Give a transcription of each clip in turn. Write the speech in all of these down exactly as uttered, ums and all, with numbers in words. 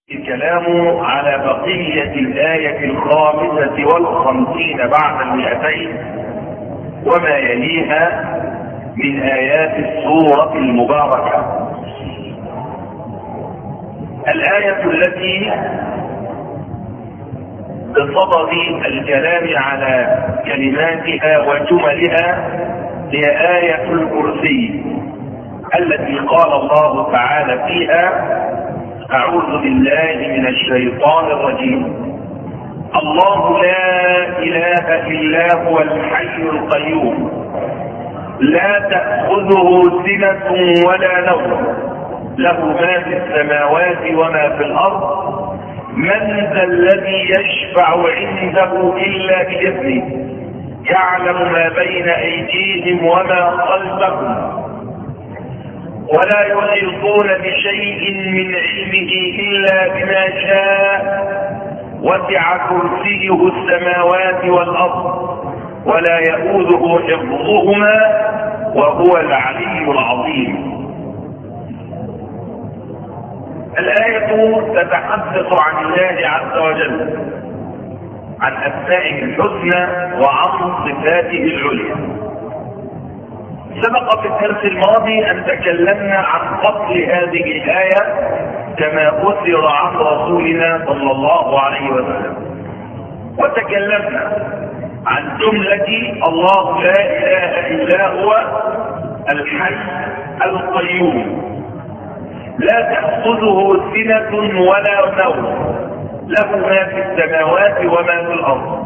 الكلام على بقية الآية الخامسة والخمسين بعد المئتين وما يليها من آيات السورة المباركة. الآية التي بصدد الكلام على كلماتها وجملها هي آية الكرسي التي قال الله تعالى فيها: أعوذ بالله من الشيطان الرجيم. الله لا إله إلا هو الحي القيوم لا تأخذه سنة ولا نوم له ما في السماوات وما في الأرض من ذا الذي يشفع عنده إلا بإذنه يعلم ما بين أيديهم وما خلفهم ولا يحيطون بشيء من علمه إلا بما شاء وسع كرسيه السماوات والأرض ولا يؤوده حفظهما وهو العلي العظيم. الآية تتحدث عن الله عز وجل، عن أسمائه الحسنى وعن صفاته العليا. سبق في الدرس الماضي أن تكلمنا عن فصل هذه الآية كما أثر عن رسولنا صلى الله عليه وسلم، وتكلمنا عن جملة الله لا إله إلا هو الحي القيوم لا تأخذه سنة ولا نوم له ما في السماوات وما في الأرض.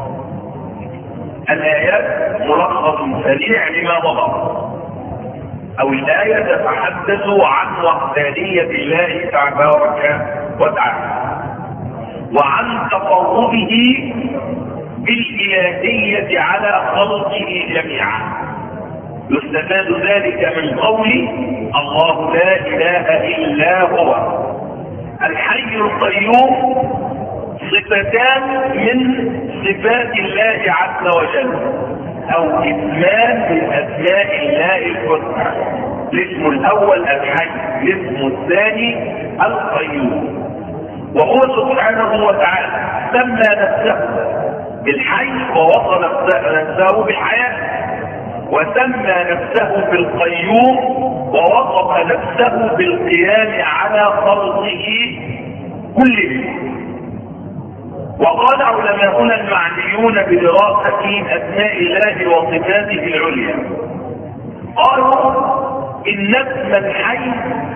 الآيات ملخص سريع لما مضى، أو الآية تتحدث عن وحدانية الله تبارك وتعالى وعن تفرده بالإلهية على خلقه جميعا. يستفاد ذلك من قول الله لا إله إلا هو الحي القيوم، صفتان من صفات الله عز وجل أو اسمان من أسماء الله الحسنى. الاسم الأول الحي، الاسم الثاني القيوم. وهو سبحانه وتعالى سمى نفسه بالحي ووصف نفسه بالحياة، وسمى نفسه بالقيوم ووصف نفسه بالقيام على خلقه كلهم. وقال علماؤنا المعنيون بدراسة أسماء الله وصفاته العليا قالوا إن اسم الحي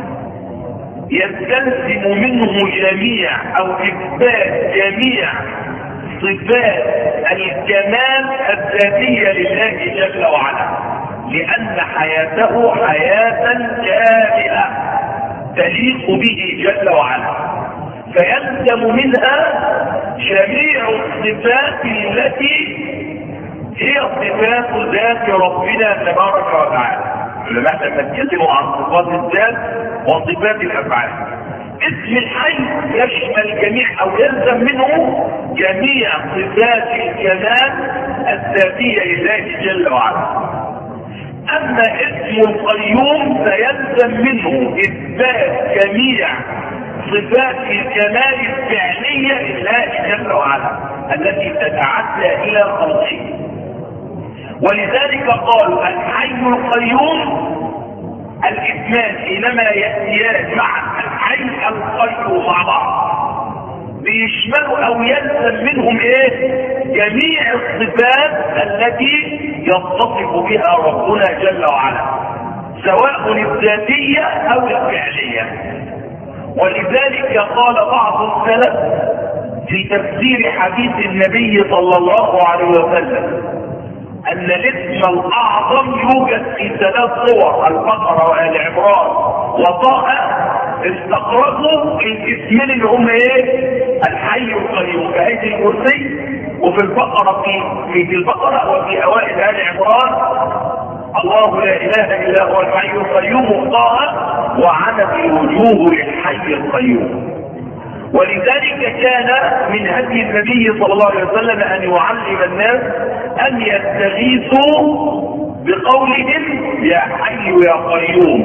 يستلزم منه جميع أو إثبات جميع صفات الكمال الذاتية لله جل وعلا، لأن حياته حياة كاملة تليق به جل وعلا، فيلزم منها جميع الصفات التي هي صفات ذات ربنا تبارك وتعالى. لما احنا نتكلم عن صفات الذات وصفات الافعال، اسم الحي يشمل جميع او يلزم منه جميع صفات الكمال الذاتيه لله جل وعلا. اما اسم القيوم فيلزم منه اثبات جميع صفات الكمال الفعليه لله جل وعلا التي تتعدى الى خلقه. ولذلك قالوا الحي القيوم الاسمان حينما ياتيان مع الحي القيوم مع بعض بيشملوا او يلزم منهم ايه؟ جميع الصفات التي يتصف بها ربنا جل وعلا سواء الذاتيه او الفعليه. ولذلك قال بعض السلف في تفسير حديث النبي صلى الله عليه وسلم أن الاسم الأعظم يوجد في ثلاث صور: البقرة وآل عمران وطه، استقرضوا الاسمين اللي هم ايه؟ الحي القيوم في آية الكرسي، وفي البقرة في في البقرة وفي أوائل آل عمران الله لا إله إلا هو الحي القيوم وطه، وعنت الوجوه للحي القيوم. ولذلك كان من هدي النبي صلى الله عليه وسلم أن يعلم الناس أن يستغيثوا بقولهم يا حي يا قيوم،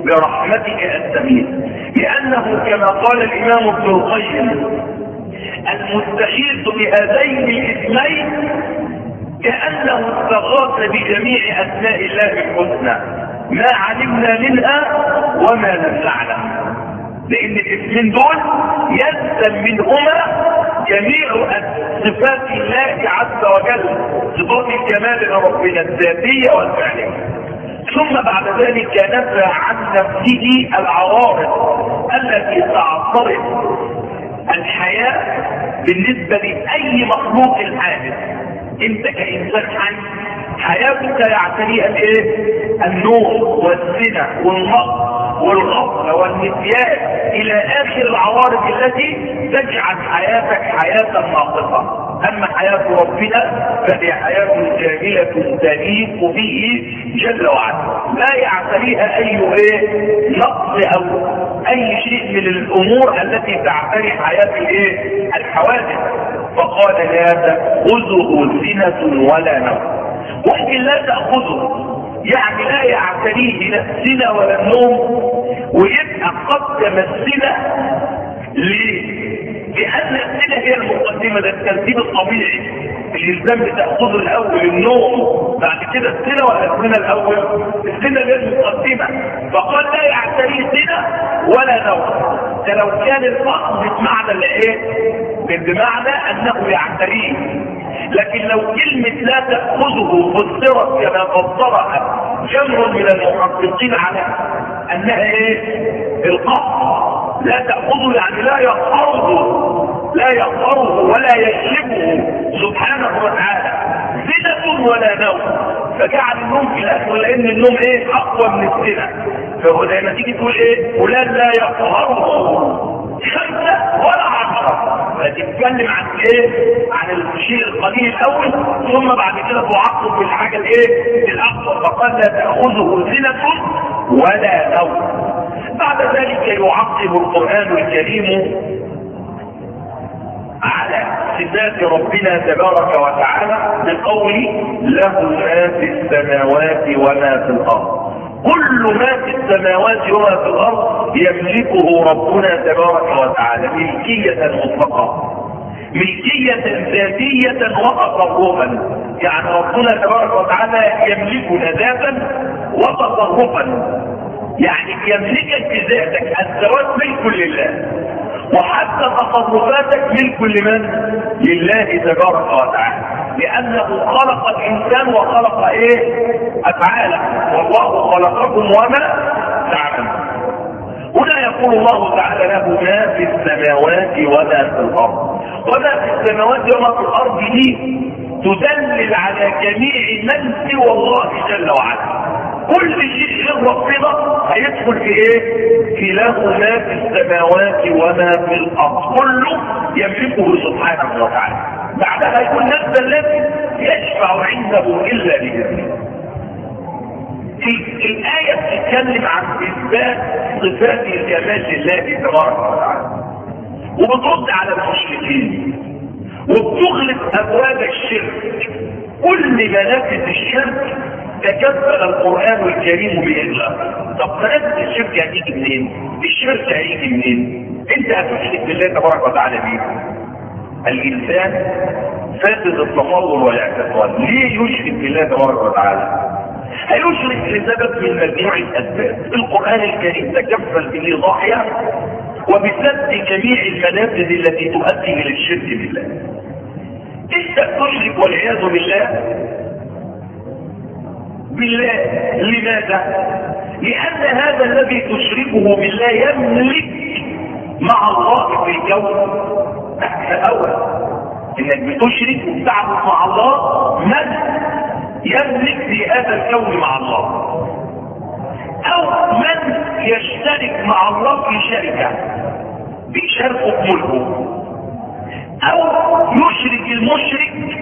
برحمتك أستغيث. لأنه كما قال الإمام ابن القيم المستغيث بهذين الاسمين كأنه استغاث بجميع أسماء الله الحسنى ما علمنا منها وما لم نعلم، لأن الاسمين دول يلزم منهما جميع صفات الله عز وجل، صفات الكمال لربنا الذاتية والفعلية. ثم بعد ذلك نفى عن نفسه العوارض التي تعترض الحياة بالنسبة لأي مخلوق حادث. انت كإنسان حي حياتك يعتريها الايه؟ النوم والزنا والمرض والغفله والنسيان الى اخر العوارض التي تجعل حياتك حياه ناقصه. اما حياه ربنا فهي حياه جميله تليق به جل وعلا، لا يعتريها اي ايه نقص او اي شيء من الامور التي تعتري حياه الايه الحوادث. فقال لا تاخذه سنه ولا نوم. ممكن لا تاخذه يعني لا يعتريه لا السنة ولا النوم، ويبقى قد تمثله. ليه؟ لأن السنة هي المقدمة، ده الترتيب الطبيعي. الإنسان بتأخذه الأول النوم، بعد كده السنة ولا السنة الأول؟ السنة هي المقدمة. فقال لا يعتريه سنة ولا نوم. ده لو كان الفقر بمعنى الايه؟ بمعنى أنه يعتريه. لكن لو كلمة لا تأخذه فسرت كما فسرها جمع من المحققين على أنها ايه؟ القصد. لا تأخذه يعني لا يقهره، لا يقهره ولا يجلبه سبحانه وتعالى سنة ولا نوم. فجعل النوم في الأخر لأن النوم ايه؟ أقوى من السنة. فهو لما تيجي تقول ايه؟ فلان لا يقهره خمسة ولا عشرة، فتتكلم عن ايه؟ عن الشيء القليل الاول، ثم بعد كده تعقب بالحاجة الايه؟ الاقوى. فقال لا تأخذه سنة ولا نوم. بعد ذلك يعقب القرآن الكريم على صفات ربنا تبارك وتعالى بقول له ما في السماوات وما في الارض. كل ما في السماوات وما في الارض يملكه ربنا تبارك وتعالى ملكية مطلقة، ملكية ذاتية وتصرفا. يعني ربنا تبارك وتعالى يملكنا ذاتا وتصرفا، يعني يملكك بذاتك. الذوات ملك لله، وحتى تصرفاتك ملك لمن؟ لله تبارك وتعالى، لأنه خلق الإنسان وخلق إيه؟ أفعاله. والله خلقكم وما تعملون. هنا يقول الله تعالى له ما في السماوات وما في الأرض. وما في السماوات وما في الأرض دي تدلل على جميع من سوى الله جل وعلا. كل شيء غير ربنا هيدخل في ايه؟ في له ما في السماوات وما في الارض، كله يملكه سبحانه وتعالى. بعدها يكون نفس الذي يشفع عنده الا باذنه. في الايه بتتكلم عن اثبات صفات الكمال لله تبارك وتعالى، وبترد على المشركين، وبتغلق ابواب الشرك. كل منافذ الشرك تكفل القرآن الكريم بإغلاقها. طب منافذ الشرك هتيجي منين؟ الشرك هيجي منين؟ انت هتشرك بالله تبارك وتعالى بيه. الإنسان فاسد التصور والاعتقاد. ليه يشرك بالله تبارك وتعالى؟ هيشرك لسبب من مجموع الأسباب. القرآن الكريم تكفل بإيضاحها وبسد جميع المنافذ التي تؤدي إلى الشرك بالله. انت تشرك والعياذ بالله بالله. لماذا؟ لأن هذا الذي تشركه بالله يملك مع الله في الكون. الأول إنك بتشرك وتعبد مع الله من يملك في هذا الكون مع الله، أو من يشترك مع الله في شركة بيشاركه ملكه، أو يشرك المشرك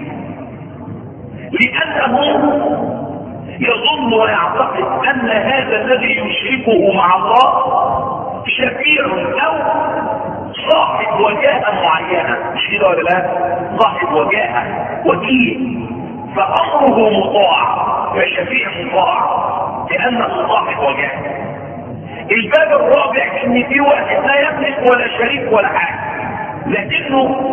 لأنه يظن ويعتقد ان هذا الذي يشركه مع الله شفيع او صاحب وجاهه معينه. مش كده ولا لا؟ صاحب وجاهه ودين، فامره مطاع، فالشفيع مطاع لانه صاحب وجاهه. الباب الرابع ان في واحد لا يملك ولا شريك ولا حاجه، لكنه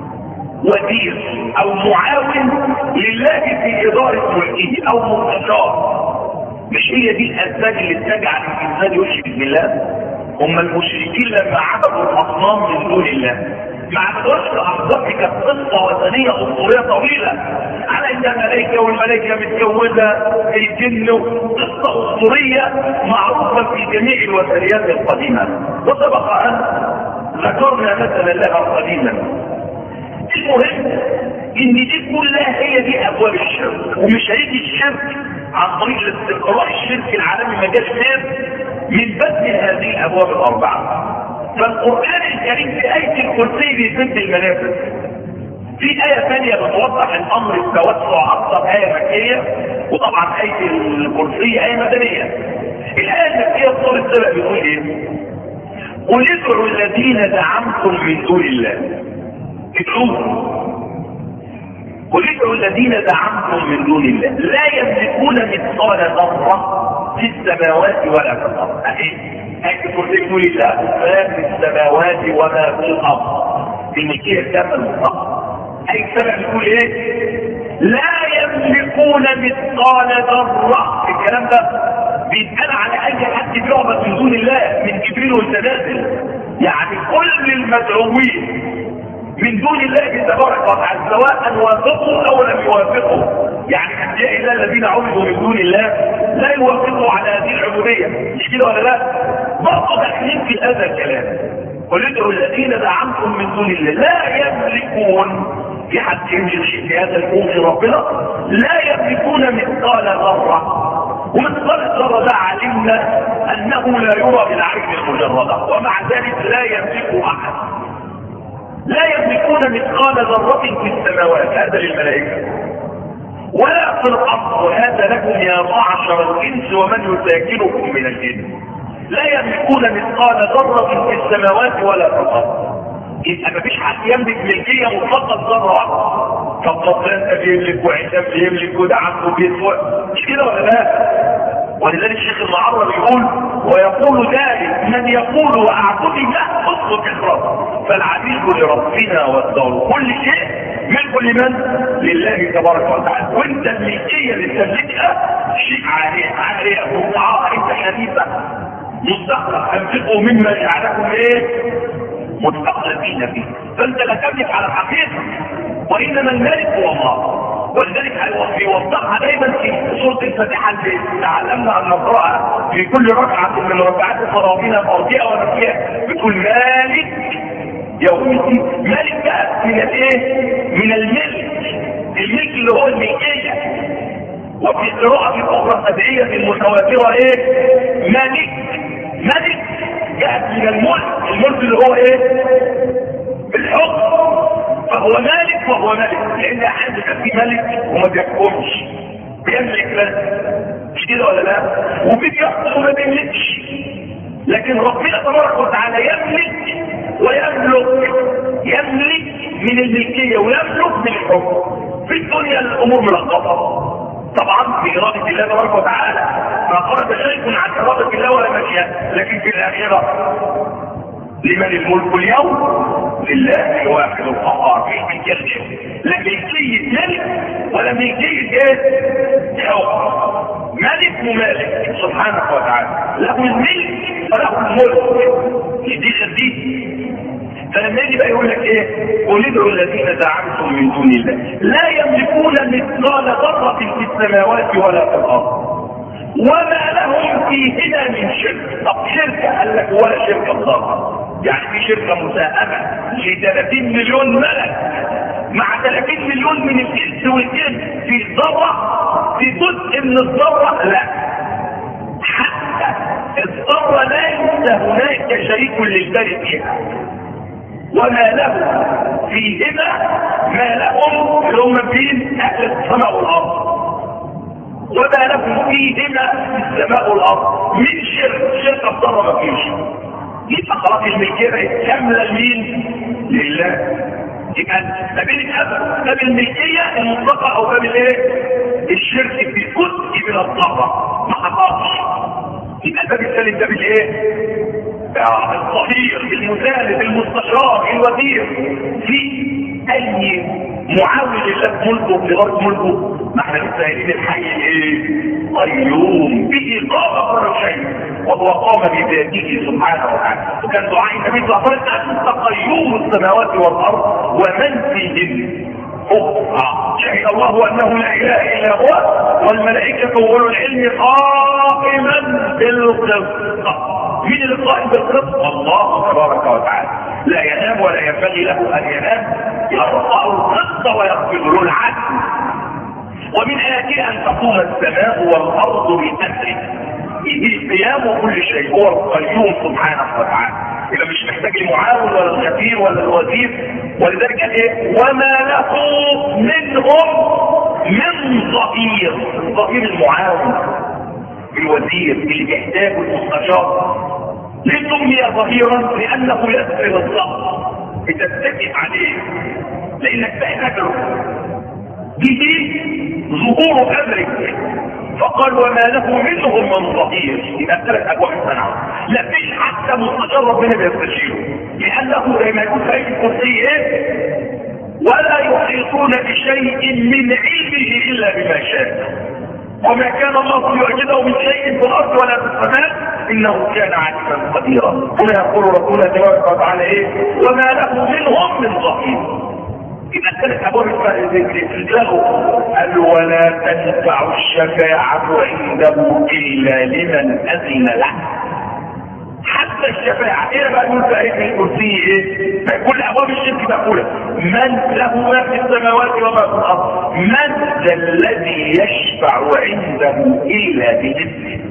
وزير او معاون لله في اداره ملكه او مستشار. مش هي دي الاسباب اللي تجعل الانسان يشرك بالله؟ هم المشركين لما عبدوا الاصنام من دون الله ما عبدوش الاصنام، كانت قصه وثنيه اسطوريه طويله على ان الملائكه والملائكه متجوزه الجن، قصه اسطوريه معروفه في جميع الوثنيات القديمه، وسبق ان ذكرنا مثلا لها قديما. المهم ان دي كلها هي دي ابواب الشرك، ومش هيجي الشرك عن طريق الاستقراء. الشرك العالمي ما جاش غير من بدء هذه الابواب الاربعه. فالقران الكريم في ايه الكرسي بيسد المنافذ. في ايه ثانيه بتوضح الامر التوسع اكثر، ايه مكيه، وطبعا ايه الكرسي ايه مدنيه. الايه المكيه في سوره السبع بتقول ايه؟ قل ادعوا الذين زعمتم من دون الله. ادعوهم. قل ادعوا الذين زعمتم من دون الله لا يملكون مثقال ذره في السماوات ولا في الارض. اهي ايه الكرسي بتقول الله ما في السماوات وما في الارض. دي ملكيه تامه المطلقه. اي السبع بتقول ايه؟ لا يملكون مثقال ذره. الكلام ده بيتقال على اي حد بيعبد من دون الله، من جبريل والسلاسل. يعني كل المدعوين من دون الله تبارك وتعالى سواء وافقوا او لم يوافقوا. يعني انبياء الله الذين عبدوا من دون الله لا يوافقوا على هذه العبوديه، مش كده ولا لا؟ برضه داخلين في هذا الكلام. قل ادعوا الذين زعمتم من دون الله لا يملكون. في حد يملك شيء في هذا الكون في ربنا؟ لا يملكون مثقال ذره. ومثقال الذره ده علمنا انه لا يرى بالعين المجرده، ومع ذلك لا يملكه احد. لا يملكون مثقال ذره في السماوات، هذا للملائكه، ولا في الارض، وهذا لكم يا معشر الانس ومن يساكنكم من الجن. لا يملكون مثقال ذره في السماوات ولا في الارض. يبقى مفيش حد يملك ملكيه مطلقه ذره واحده. طب انت بيملك وعشام بيملك وده عنده بيت، مش كده ولا لا؟ ولذلك الشيخ المعرب يقول ويقول ذلك من يقول واعبد الله اطلق اخراج فالعبيد لربنا والدار. كل شيء ملك لمن؟ لله تبارك وتعالى. وانت الملكيه اللي تملكها شيء عاليه عاليه مطاعه، انت خليفه مستقبل انفقوا مما جعلكم ايه؟ مستقلين فيه. فانت لا تملك على الحقيقه، وانما المالك هو الله. ولذلك بيوضحها دايما في سوره الفاتحه اللي تعلمنا ان نقراها في كل ركعه من ركعات الصلوات مرضيه ونفسيه. بتقول مالك يوم الدين. مالك بقى من الايه؟ من الملك. الملك اللي هو الملكيه. وفي قراءه اخرى سبعيه المتواتره ايه؟ مالك. مالك جاءت من الملك. الملك اللي هو ايه؟ الحكم. فهو مالك وهو ملك، لان احد يبقى فيه ملك وما بيحكمش، بيملك بس، مش كده ولا لا؟ وفي بيحكم وما بيملكش. لكن ربنا تبارك وتعالى يملك ويملك. يملك من الملكيه ويملك من الحكم. في الدنيا الامور ملخبطه طبعا بإرادة الله تبارك وتعالى، ما خرج شيء عن إرادة الله ولا مشيئته. لكن في الآخرة لمن الملك اليوم؟ لله الواحد القهار. مش ملكية، لا ملكية ملك ولا ملكية ايه؟ حكم. ملك ومالك سبحانه وتعالى، له الملك وله الملك. دي خديث. فلما يجي بقى يقول لك ايه؟ قل ادعوا الذين زعمتم من دون الله لا يملكون مثقال ذره في السماوات ولا في الارض وما لهم فيهما من شرك. طب شركه؟ قال لك ولا شركه ذره. يعني في شركه مساهمه ل ثلاثين مليون ملك مع ثلاثين مليون من الانس والجن في ذره، في جزء من الذره؟ لا، حتى الذره ليس هناك شريك للباري فيها. وما له فيهما ما لهم اللي هم فين؟ اهل السماء والارض. وما لهم فيهما السماء والارض من شرك. شرك الضر ما فيش. يبقى خلاص الملكيه كامله لمين؟ لله. يبقى ما بين الابد باب الملكيه المطلقه او باب الايه؟ الشرك في جزء من الضر ما حصلش. يبقى الباب الثالث ده بالايه؟ الظهير، المساند، المستشار، الوزير. في اي معاون لله في ملكه في غرب ملكه، ما احنا لسه قايلين الحي الايه؟ قيوم به قام كل شيء وهو قام بذاته سبحانه وتعالى. وكان دعاء النبي صلى الله عليه وسلم انت قيوم السماوات والارض ومن فيهن. شهد الله انه لا اله الا هو والملائكه واولو العلم قائما بالقسط. مين القائم بالقسط؟ الله تبارك وتعالى. لا ينام ولا ينبغي له ان ينام، يرفع القسط ويغفر له العدل. ومن آياته ان تقوم السماء والارض بامره. به قيام كل شيء، هو القيوم سبحانه وتعالى. يبقى مش محتاج المعاون ولا الخبير ولا الوزير. ولذلك قال ايه؟ وما له منهم من ظهير. الظهير المعاون، الوزير اللي بيحتاجه المستشار. ليه سمي ظهيرا؟ لانه يسر الضغط، بتتكئ عليه لانك تحتاجه. به ظهور امرك، فقال وما له منهم من ظهير. يبقى ثلاث ابواب صنعوا، لا فيش حتى مستشار ربنا بيستشيره، لانه زي ما يقول في ايه الكرسي ايه؟ ولا يحيطون بشيء من علمه الا بما شاء. وما كان الله ليعجزه من شيء في الارض ولا في السماء انه كان عليما قديرا. هنا يقول ربنا تبارك وتعالى ايه؟ وما له منهم من ظهير. يبقى الثلاث ابواب الفرجاء قال ولا تنفع الشفاعة عنده الا لمن اذن له. حتى الشفاعة ايه بقى يقول في ايه الكرسي ايه؟ كل ابواب الشرك مقولة من له ما في السماوات وما في الارض من ذا الذي يشفع عنده الا باذنه.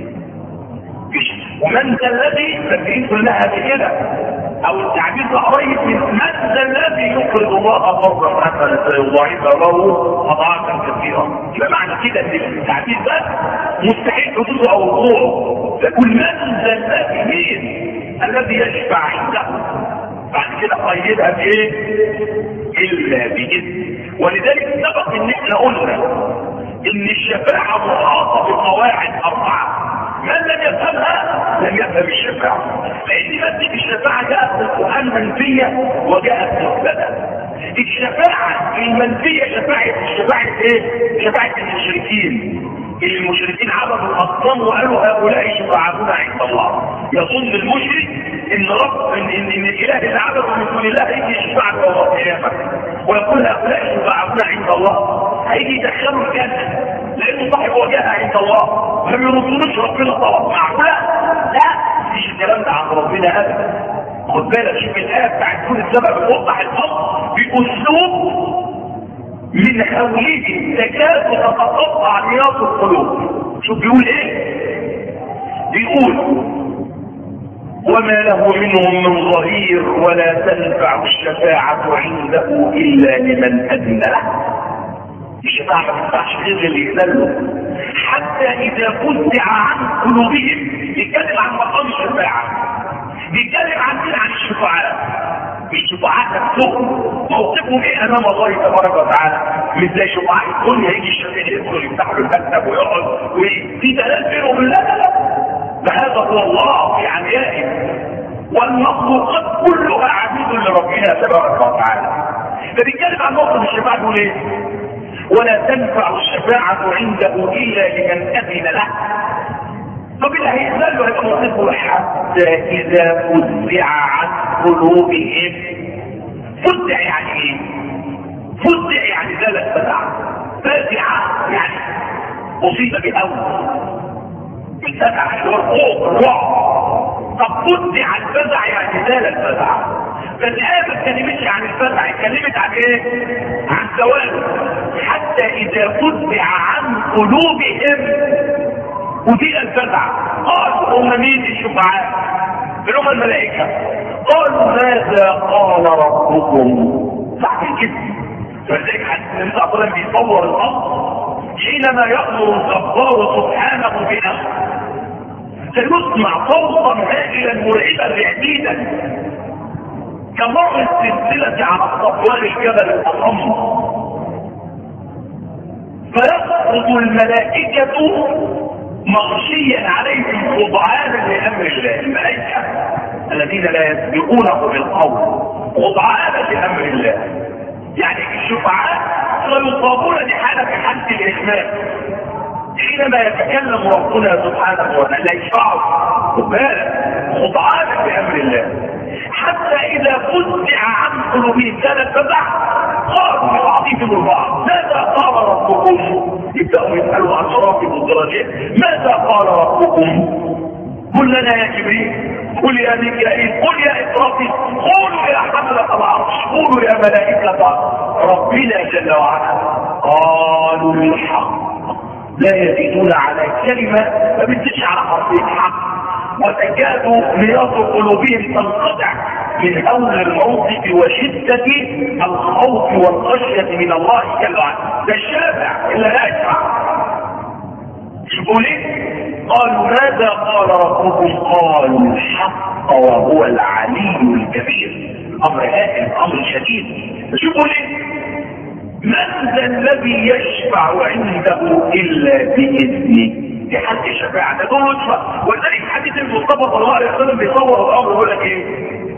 ومن ذا الذي فاكرين كلها بكده، او التعبير قريب من من ذا الذي يقرض الله قرضا حسنا فيضاعف له اضعافا كثيره. يبقى معنى كده ان التعبير ده مستحيل حدوثه او وقوعه. فكل من ذا الذي مين الذي يشفع عنده، بعد كده قيدها بايه؟ الا باذنه. ولذلك سبق ان احنا قلنا ان الشفاعه محاطه بقواعد اربعه، من لم يفهمها لم يفهم الشفاعة. لأن مادة الشفاعة جاءت في القرآن منفية وجاءت مثبتة. الشفاعة المنفية شفاعة الشفاعة ايه؟ شفاعة المشركين. المشركين عبدوا الأصنام وقالوا هؤلاء شفاعتنا عند الله. يظن المشرك ان رب ان, إن, إن الإله اللي عبده من دون الله هيجي يشفع له يوم القيامة ويقول هؤلاء شفاعتنا عند الله. هيجي يدخلوا الجنة لأنه صاحب وجهها عند الله. لم يرضونش ربنا طلب معقولة؟ لا، مفيش الكلام ده عن ربنا ابدا. خد بالك شوف الايه بتاعت كل السبب بتوضح الامر باسلوب من حوله تكاد تتقطع رياض القلوب. شوف بيقول ايه؟ بيقول وما له منهم من ظهير ولا تنفع الشفاعة عنده الا لمن اذن له. الشفاعة ما تنفعش غير اللي يذله. حتى اذا فزع عن قلوبهم، بيتكلم عن مقام الشفاعة، بيتكلم عن كده عن الشفاعات. الشفاعات نفسهم موقفهم ايه امام الله تبارك وتعالى؟ مش زي شفاعات الدنيا يجي الشفيع يدخل يفتح له المكتب ويقعد وفي دلال بينهم. لا لا لا، فهذا هو الله في عميائه، والمخلوقات كلها عبيد لربنا تبارك وتعالى. فبيتكلم عن موقف الشفاعة يقول ايه؟ ولا تنفع الشفاعة عنده إلا لمن أذن له. طب اللي هيأذن له هيبقى موقفه حتى إذا فزع عن قلوبهم. فزع يعني إيه؟ فزع يعني ذلك فزع. فزع يعني أصيب بالأول. الفزع الوقوع الرعب. طب فزع الفزع يعني ذلك فزع. فالآية ما اتكلمتش عن الفزع، اتكلمت عن ايه؟ عن سواد. حتى اذا فزع عن قلوبهم ودي الفزع. قالوا هم مين الشفعاء؟ هم الملائكة. قالوا ماذا قال ربكم؟ صح كده. فلذلك حتى النبي صلى الله عليه وسلم بيصور الامر حينما يأمر الجبار سبحانه بأمره سيسمع صوتا هائلا مرعبا بعيدا كمر السلسلة على الصفوان الجبل الأصم، فيسقط الملائكة مغشيا عليهم خضعانا لامر الله. الملائكه الذين لا يسبقونه بالقول خضعانا لامر الله، يعني الشفعاء سيصابون بحاله في حاله الاخلاص حينما يتكلم ربنا سبحانه وتعالى يشفعوا خضعانا لامر الله، حتى اذا فزع عن قلوبهم كانت تبع قالوا لبعضهم البعض ماذا قال ربكم؟ يبداوا يسالوا عن مراتب الدرجات، ماذا قال ربكم؟ قل لنا يا جبريل، قل يا ميكائيل، قل يا اسرافيل، قولوا يا حملة العرش، قولوا يا ملائكة ربنا جل وعلا. قالوا الحق، لا يزيدون على كلمة ما بتزيدش على حرف الحق، وتكاد رياض قلوبهم تنقطع من هول الموقف وشدة الخوف والخشية من الله جل وعلا. ده الشافع إلا لا يشفع. شوفوا ليه؟ قالوا ماذا قال ربكم؟ قالوا الحق وهو العلي الكبير. أمر هائل، أمر شديد. شوفوا ليه؟ من ذا الذي يشفع عنده إلا بإذنه؟ في حد الشفاعة ده دول يشفع. ولذلك حديث المصطفى صلى الله عليه وسلم بيصور الأمر يقول لك إيه؟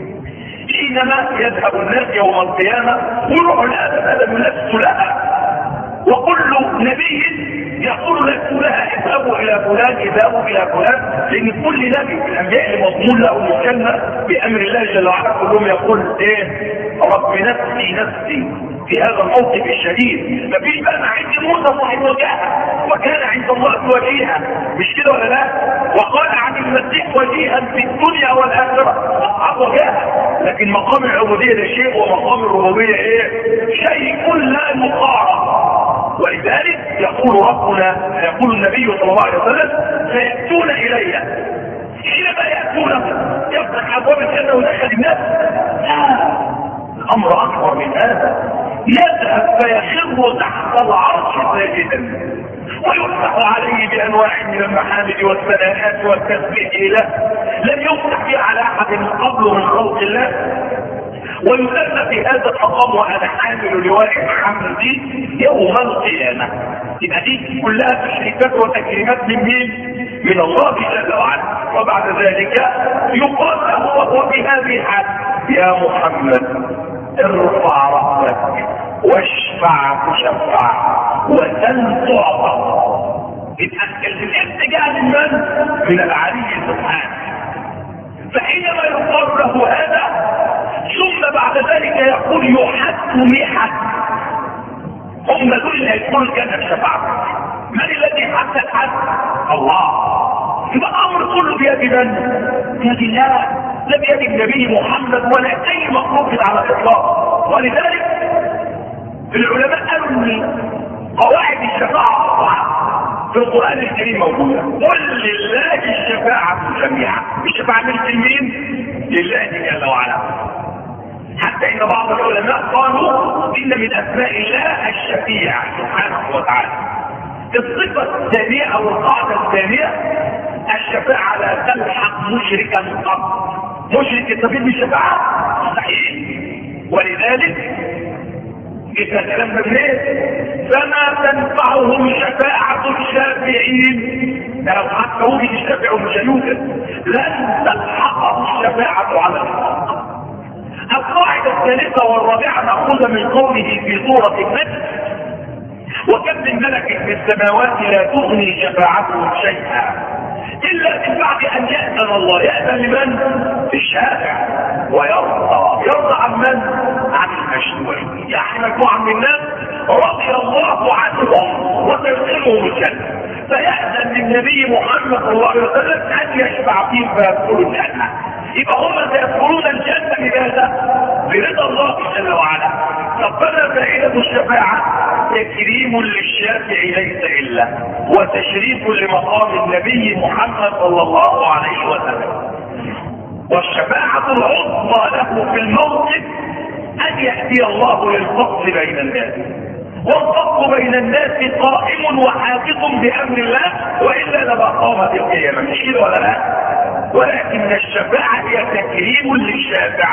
حينما يذهب الناس يوم القيامة ويروحوا لآدم، آدم نفسه لها، وكل نبي يقول لك لها اذهبوا الى فلان، اذهبوا الى فلان، لان كل نبي من الانبياء اللي مضمون له الجنه بامر الله جل وعلا كلهم يقول ايه؟ رب نفسي نفسي في هذا الموقف الشديد. مفيش بقى انا عندي موسى صاحب وجاهه وكان عند الله وجيها، مش كده ولا لا؟ وقال عن المسيح وجيها في الدنيا والاخره اصحاب وجاهه، لكن مقام العبوديه ده شيء ومقام الربوبيه ايه؟ شيء لا يقارن. ولذلك يقول ربنا، يقول النبي صلى الله عليه وسلم سيأتون إلي، حينما يأتون يفتح أبواب الجنة ويدخل الناس. الأمر أكبر من هذا، يذهب فيخر تحت العرش ساجدا ويفتح عليه بأنواع من المحامد والثناءات والتسبيح له لم يفتح به على أحد من قبل من خلق الله، ويسمى في هذا المقام وانا حامل لواء حمدي يوم القيامه. يبقى دي كلها تشريفات وتكريمات من مين؟ من الله جل وعلا. وبعد ذلك يقال له وهو في هذه الحال يا محمد ارفع راسك واشفع تشفع وسل تعطى. الاتجاه من؟ من العلي سبحانه. فحينما يقال له هذا ثم بعد ذلك يقول يحد محد، هم دول اللي هيكونوا الجنة بشفاعته. من الذي حد الحد؟ الله. يبقى الامر كله بيد من؟ بيد الله، لا بيد النبي محمد ولا اي مخلوق على الاطلاق. ولذلك العلماء قالوا ان قواعد الشفاعة في القرآن الكريم موجودة. قل لله الشفاعة جميعا. الشفاعة من مين؟ لله جل وعلا. حتى ان بعض العلماء قالوا ان من اسماء الله الشفيع سبحانه وتعالى. الصفة الثانية او القاعدة الثانية الشفاعة لا تلحق مشركا قط. مشرك يستفيد بالشفاعة؟ صحيح. ولذلك إذا كلام بالليل فما تنفعهم شفاعة الشافعين. لو حتى هم يشتفعوا مش يوجد، لن تلحقهم الشفاعة على الحق. القاعدة الثالثة والرابعة نأخذ من قوله في سورة النجم وكم من ملك في السماوات لا تغني شفاعتهم شيئا إلا من بعد أن يأذن الله. يأذن لمن؟ الشافع. ويرضى. يرضى عن من؟ عن المشروعين. يعني مجموعة من الناس رضي الله عنهم وتدخلهم الجنة، فيأذن للنبي محمد صلى الله عليه وسلم أن يشفع فيهم فيدخلوا الجنة. يبقى هم سيدخلون الجنة بماذا؟ برضا الله جل وعلا. ربنا فائدة الشفاعة تكريم للشافع ليس إلا وتشريف لمقام النبي محمد صلى الله عليه وسلم. والشفاعة العظمى له في الموقف أن يأتي الله للفصل بين الناس، والفصل بين الناس قائم وحافظ بأمر الله، وإلا لما قامت القيامة. مش كده ولا لا؟ ولكن الشفاعة هي تكريم للشافع.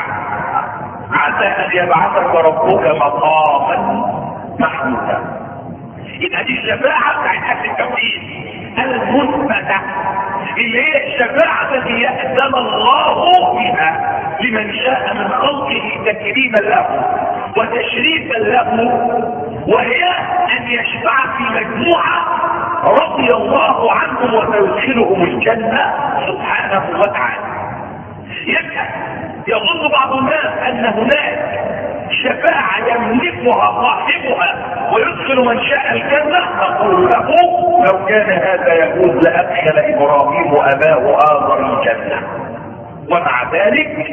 عسى أن يبعثك ربك مقاما محمودا. إذا دي الشفاعة بتاعت أهل التوحيد المثبتة اللي هي الشفاعة التي يأذن الله بها لمن شاء من خلقه تكريما له وتشريفا له، وهي ان يشفع في مجموعة رضي الله عنهم وسيدخلهم الجنة سبحانه وتعالى. يبقى يظن بعض الناس ان هناك شفاعة يملكها صاحبها ويدخل من شاء الجنة، نقول له لو كان هذا يجوز لأدخل إبراهيم أباه آذر الجنة، ومع ذلك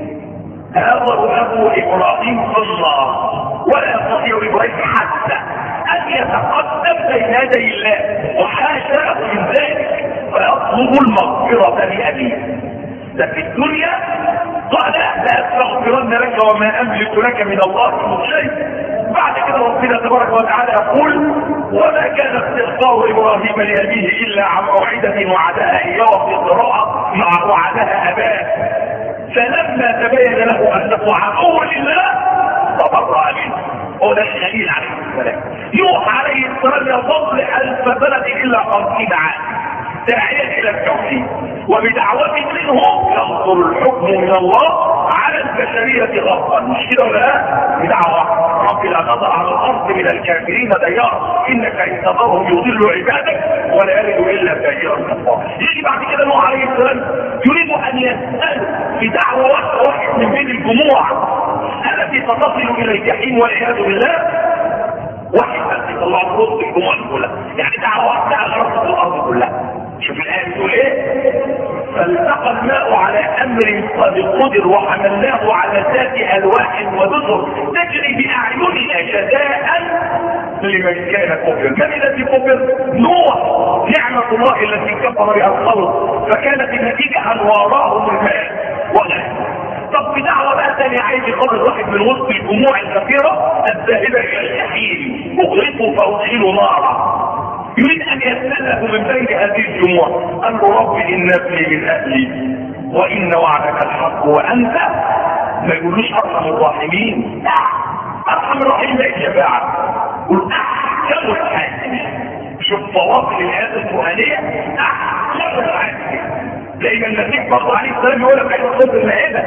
آذر أبو إبراهيم في النار، ولا يستطيع إبراهيم حتى أن يتقدم بين يدي الله وحاشاه من ذلك فيطلب المغفرة لأبيه. ده في الدنيا قال لا استغفرن لك وما املك لك من الله من شيء. بعد كده ربنا تبارك وتعالى يقول وما كان استغفار ابراهيم لابيه الا عن موعده وعدها اياه في قراءه مع وعدها اباه فلما تبين له انه عدو لله تبرأ منه. هو ده الخليل عليه السلام. نوح عليه السلام يظل الف بلد الا خمسين عام داعيا الى التوحيد، وبدعوة منه ينظر الحكم من الله على البشرية غضبا، مش كده ولا لا؟ بدعوة رب لا تضع على الارض من الكافرين ديارا انك ان تضرهم يضل عبادك ولا يلد الا فاجرا كفارا. يجي بعد كده نوح عليه السلام يريد ان يسال بدعوه واحده واحد من بين الجموع التي ستصل الى الجحيم والعياذ بالله، واحد بس يطلع الرد الجموع كلها، يعني دعوه واحده على رأس الارض كلها. شوف الآية بتقول ايه؟ فالتقى الماء على امر قد قدر وحملناه على ذات الواح ودسر تجري باعيننا جزاء لمن كان كفر. من الذي كفر؟ نوح، نعمة الله التي كفر بها الخلق فكانت النتيجة ان وراهم الماء وغيره. طب بدعوة بقى ثانية عايز يقابل واحد من وسط الجموع الكثيرة الذاهبة الى الجحيم اغرقوا فادخلوا نارا، يريد ان يستله من بين هذه الجموع. قال له رب ان ابني من اهلي وان وعدك الحق وانت ما يقولوش ارحم الراحمين، ارحم الراحمين لا الشفاعه، قل احكم الحاكمين. شوف فواصل الايات القرانيه احكم الحاكمين. دايما المسيح برضه عليه السلام يقول لك احنا صوت المائده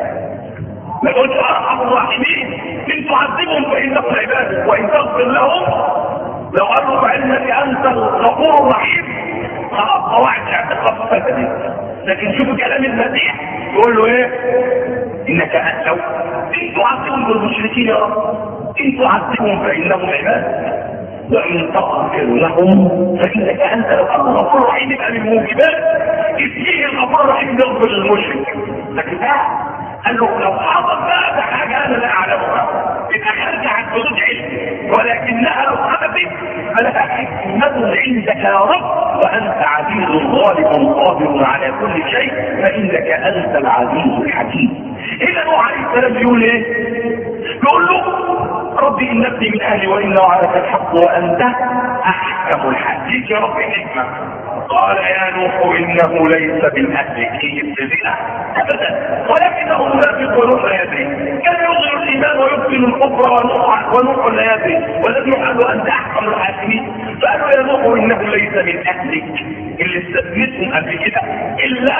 ما تقولش ارحم الراحمين ان تعذبهم فانهم عبادك وان تغفر لهم لو قالوا فإنك أنت الغفور الرحيم خلاص قواعد الاعتقاد فسدت. لكن شوفوا كلام المسيح يقول له ايه؟ انك انت لو ان تعذبهم بالمشركين يا رب ان تعذبهم فإنهم عباد وان تغفر لهم فإنك انت لو قالوا الغفور الرحيم يبقى من موجبات اسمه الغفور الرحيم يغفر للمشرك. لكن لا، قال له لو حصل بقى ده حاجه انا لا اعلمها يبقى خارج عن حدود علمي، ولكنها لو حدثت فلها حكمة عندك يا رب وانت عزيز غالب قادر على كل شيء فانك انت العزيز الحكيم. اذا نوح عليه السلام بيقول ايه؟ يقول له ربي ان ابني من اهلي وان وعدك الحق وانت احكم الحكيم. يا رب حكمه. قال يا نوح انه ليس من اهلك ابتداء ابدا ولكنه منافق ونوح لا يدري، كان يظهر الايمان ويبطل الكفر ونوح ونوح لا يدري والذي قال انت احكم الحاكمين. فقالوا يا نوح انه ليس من اهلك اللي استثنتهم قبل كده الا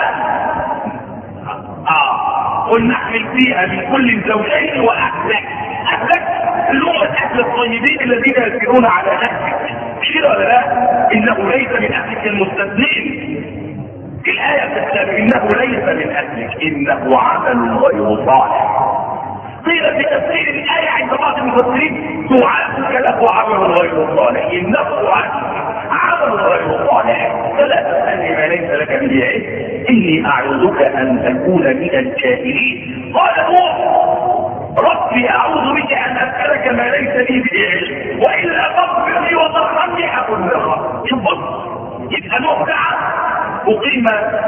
اه قلنا احمل فيها من كل زوجين واهلك. اهلك اللي هم الاهل الطيبين الذين يسيرون على نفسك، مش كده ولا لا؟ انه ليس من اهلك المستثنين. الايه تتكلم انه ليس من اهلك انه عمل غير صالح. قيل في تفسير الايه عند بعض المفسرين دعاءك له عمل غير صالح، انه عمل غير صالح فلا تسالني ما ليس لك به علم اني اعوذك ان تكون من الجاهلين. قال نوح ربي اعوذ بك ان اسالك ما ليس لي به علم والا تغفر لي وترحمني اكن من الخاسرين. يبقى نوح دعا اقيم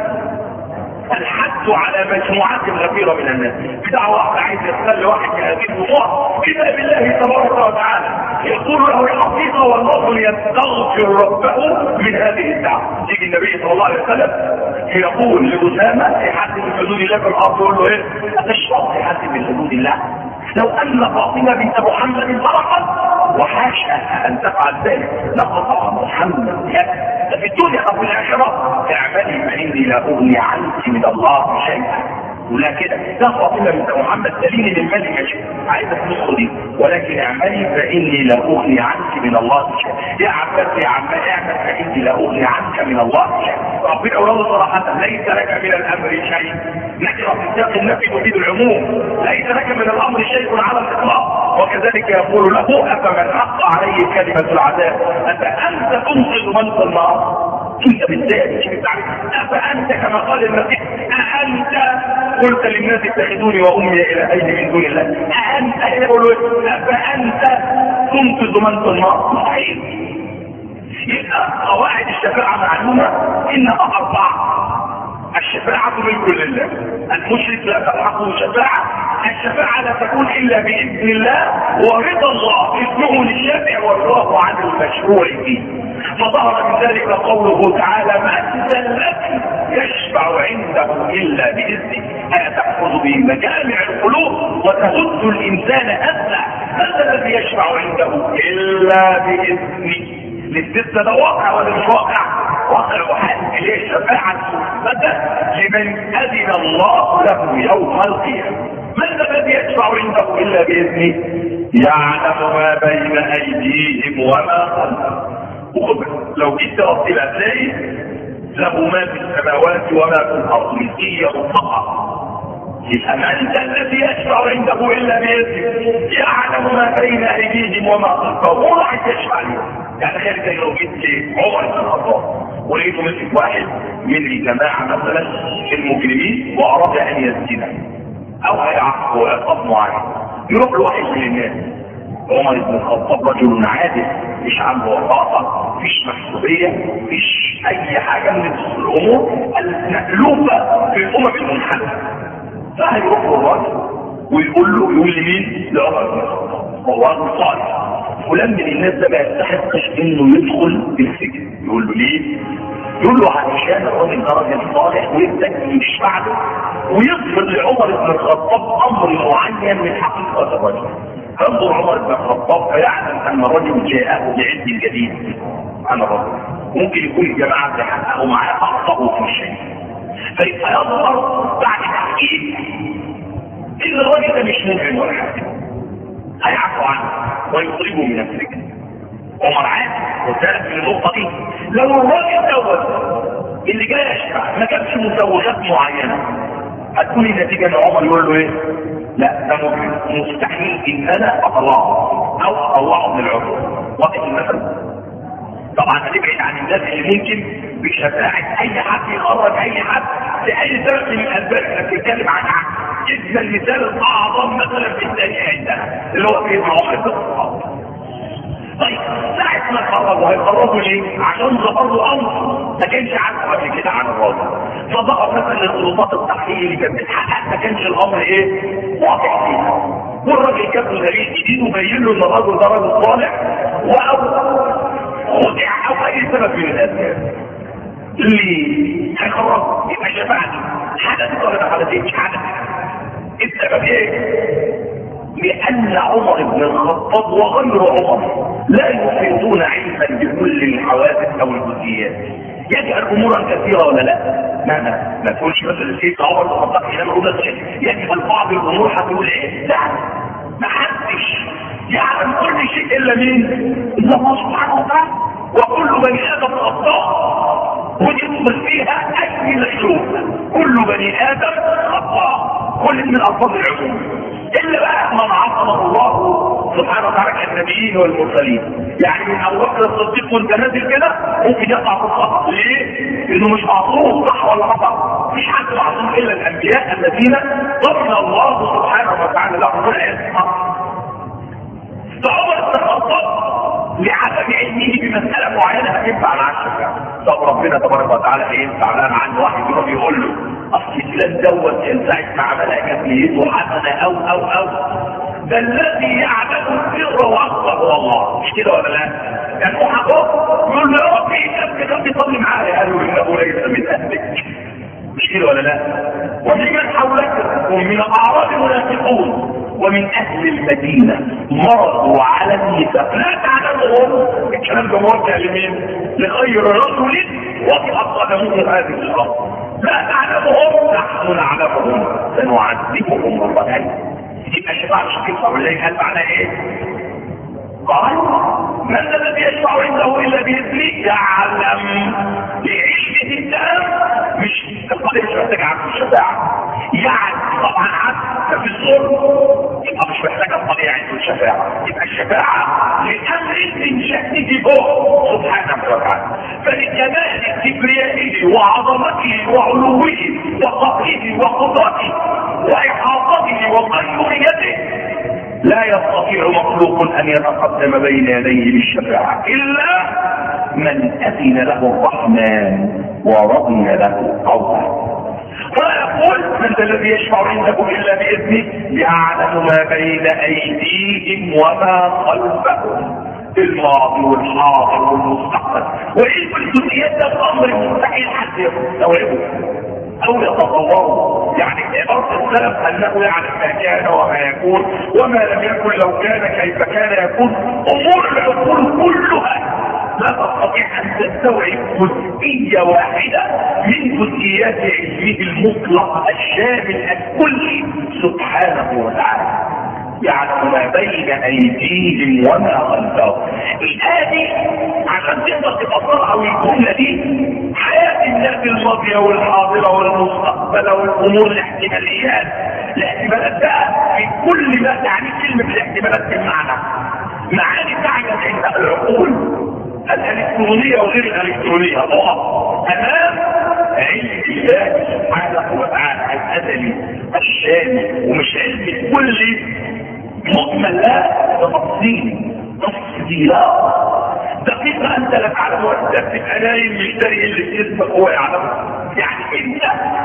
الحد على مجموعات غفيره من الناس بدعوه واحده عايز يستل واحد من هذه الامور كتاب الله تبارك وتعالى يقول له الحقيقه والمؤمن يستغفر ربه من هذه الدعوه. يجي النبي صلى الله عليه وسلم يقول لاسامه في حد من حدود الله في الارض يقول له ايه؟ اتشرب في حد من حدود الله لو ان فاطمه بنت محمد سرقت وحاشا ان تفعل ذلك، لقد طبعا محمد يا في الدنيا او الاخره اعملي فاني لا اغني عنك من الله شيئا. ولا كده ده فاطمه بنت محمد سليم الملك ماشي عايزه فلوس دي، ولكن اعملي فاني لا اغني عنك من الله شيئا. يا عباس يا عم اعمل فاني لا اغني عنك من الله شيئا. ربنا يقول صراحه ليس لك من الامر شيء، نكره في سياق النفي تفيد العموم، ليس لك من الامر شيء على الاطلاق. وكذلك يقول له افمن حق عليه كلمه العذاب افانت تنقذ من في النار. انت بالذات افانت كما قال المسيح اانت قلت للناس اتخذوني وامي الهين من دون الله، اانت يقول افانت تنقذ من في النار. صحيح. يبقى قواعد الشفاعه معلومه انها اربعه. الشفاعه ملك لله، المشرك لا تلحقه شفاعه، الشفاعه لا تكون الا باذن الله ورضا الله، اسمه للشافع والله عن المشروع فيه. فظهر من ذلك قوله تعالى من ذا الذي يشفع عنده الا باذنه، الا تاخذ به مجامع القلوب وتهد الانسان اذى. من ذا الذي يشفع عنده الا باذنه. الاستثناء ده واقع ولا مش واقع؟ واقع وحال. اللي هي الشفاعه المثبته لمن اذن الله له يوم القيامه. من ذا الذي يشفع عنده الا باذنه؟ يعلم ما بين ايديهم وما خلفهم. لو جيت ترتب هتلاقي له ما في السماوات وما في الارض ملكيه مطلقه. يبقى من ذا الذي يشفع عنده الا باذنه؟ يعلم ما بين ايديهم وما خلفهم. هو واحد يشفع له. يعني خير زي لو جيت عمر بن الخطاب ولقيته مسك واحد من الجماعه مثلا المجرمين واراد ان يسجنه او هيعاقبه عقاب معين، يروح له واحد من الناس. عمر بن الخطاب رجل عادل، مش عنده وقاصه، مفيش محسوبيه، مفيش اي حاجه من الامور المألوفه في الامم المنحله. فهيروح له الراجل ويقول له، يقول لمين؟ لعمر بن الخطاب. هو راجل صالح، فلان من الناس ده ما يستحقش انه يدخل السجن. يقول له ليه؟ يقول له علشان الراجل ده راجل صالح ويبدا يشفع له ويظهر لعمر بن الخطاب امر معين من حقيقه الرجل. فانظر عمر بن الخطاب فيعلم ان الرجل جاءه بعلم جديد عن الرجل، ممكن يكون الجماعه بيحققوا معاه اخطاوا في شيء، فيبقى يظهر بعد تحقيق ان الراجل ده مش مؤمن ولا حاجه، هيعفو عنه ويخرجه من السجن. عمر عارف وثالث من النقطه دي. لو الراجل دوت اللي جاي يشفع ما كانش مسوغات معينه، هتكون النتيجه ان عمر يقول له ايه؟ لا ده ممكن مستحيل ان انا اطلعه او اطلعه من العذر. واضح المثل؟ طبعا هنبعد عن الناس اللي ممكن بشفاعه اي حد يخرج اي حد لاي سبب من الاسباب. احنا بنتكلم عن جدا المثال الاعظم مثلا في التاريخ عندنا اللي هو في عمر بن الخطاب. طيب ساعة ما خرجوا هيخرجوا ليه؟ عشان ظهر له امر ما كانش عارفه قبل كده عن الراجل. فظهر مثلا السلطات التحقيقيه اللي كانت بتحقق ما كانش الامر ايه؟ واضح فيها. والراجل جاب له دليل جديد وبين له ان الراجل ده راجل صالح او خدع او اي سبب من الاسباب. اللي هيخرجوا يبقى شفاعته حدث ولا ما حدثش؟ حدث. السبب ايه؟ لأن عمر بن الخطاب وغير عمر لا يحيطون علما بكل الحوادث أو الجزئيات. يجهل أمورا كثيرة ولا لا؟ ما ما ما تقولش مثلا سيدنا عمر بن الخطاب حينما يقول لك يجهل بعض الأمور هتقول إيه؟ لا، ما حدش يعلم كل شيء إلا مين؟ إلا الله سبحانه وتعالى. وكل بني آدم خطاء ويدخل فيها أي مخلوق. كل بني آدم خطاء، كل من ألفاظ العموم. إلا بقى من عصمه الله سبحانه وتعالى كالنبيين والمرسلين. يعني من أبو بكر الصديق وانت نازل كده ممكن يقع في الخطأ. ليه؟ إنه مش معصوم، صح ولا خطأ؟ مش حد معصوم إلا الأنبياء الذين ضمن الله سبحانه وتعالى لهم العصمة. فعمر بن الخطاب لعدم علمه بمسألة معينة هتنفع مع الشفاعة. طب ربنا تبارك وتعالى هينفع لها عن واحد يروح يقول له اصل فلان دوت كان ساعة ما عملها كانت نيته حسنة او او او ده الذي يعلم السر واخفى هو الله. مش كده ولا لا؟ يعني هو حقه يقول له يا ربي كم كم تصلي معايا؟ قالوا انه ليس من اهلك. مش كده ولا لا؟ وفي من حولك ومن اعراض المنافقون ومن اهل المدينة مرضوا على النفاق لا تعلمهم. الكلام ده موجه لمين؟ لغير رجل وضعت قدمه هذه الارض. لا تعلمهم نحن نعلمهم سنعذبهم مرتين. يبقى الشفاعة مش هتنفع ولا ايه؟ هل معنى ايه؟ قال من الذي يشفع عنده الا باذنه؟ يعلم بعلمه التام. مش القضيه مش محتاجه عبد الشفاعه يعني طبعا عبد في الظلم يبقى مش محتاجه القضيه عنده الشفاعه. يبقى الشفاعه لامر من شأنه هو سبحانه وتعالى. فلكمال كبريائه وعظمته وعلوه وقهره وقدرته واحاطته وقيوميته لا يستطيع مخلوق ان يتقدم بين يديه بالشفاعة الا من اذن له الرحمن ورضي له قولا. ويقول من الذي يشفع عنده الا باذنه يعلم ما بين ايديهم وما خلفهم الماضي والحاضر والمستقبل. وعلم الجزئيات ده الامر مستحيل حد يستوعبه او يتصوره. يعني عبارة السلف انه يعلم ما كان وما يكون وما لم يكن لو كان كيف كان يكون. امور العقول كلها لا تستطيع ان تستوعب جزئية واحدة من جزئيات علمه المطلق الشامل الكلي سبحانه وتعالى. يعلم ما بين ايديهم وما خلفهم. الآية دي عشان تقدر تفسرها والجملة دي حياة الناس الماضية والحاضرة والمستقبل والامور الاحتماليات. الاحتمالات بقى في كل ما تعني كلمة الاحتمالات بالمعنى معاني تعجز عند العقول الالكترونية وغير الالكترونية ضغط امام علم الله سبحانه وتعالى الازلي الشامل. ومش علم كل مؤمن لا بتفصيل تفصيلات دقيقة انت لا تعلم وانت بتبقى نايم مشتري اللي في جسمك هو يعلم. يعني انت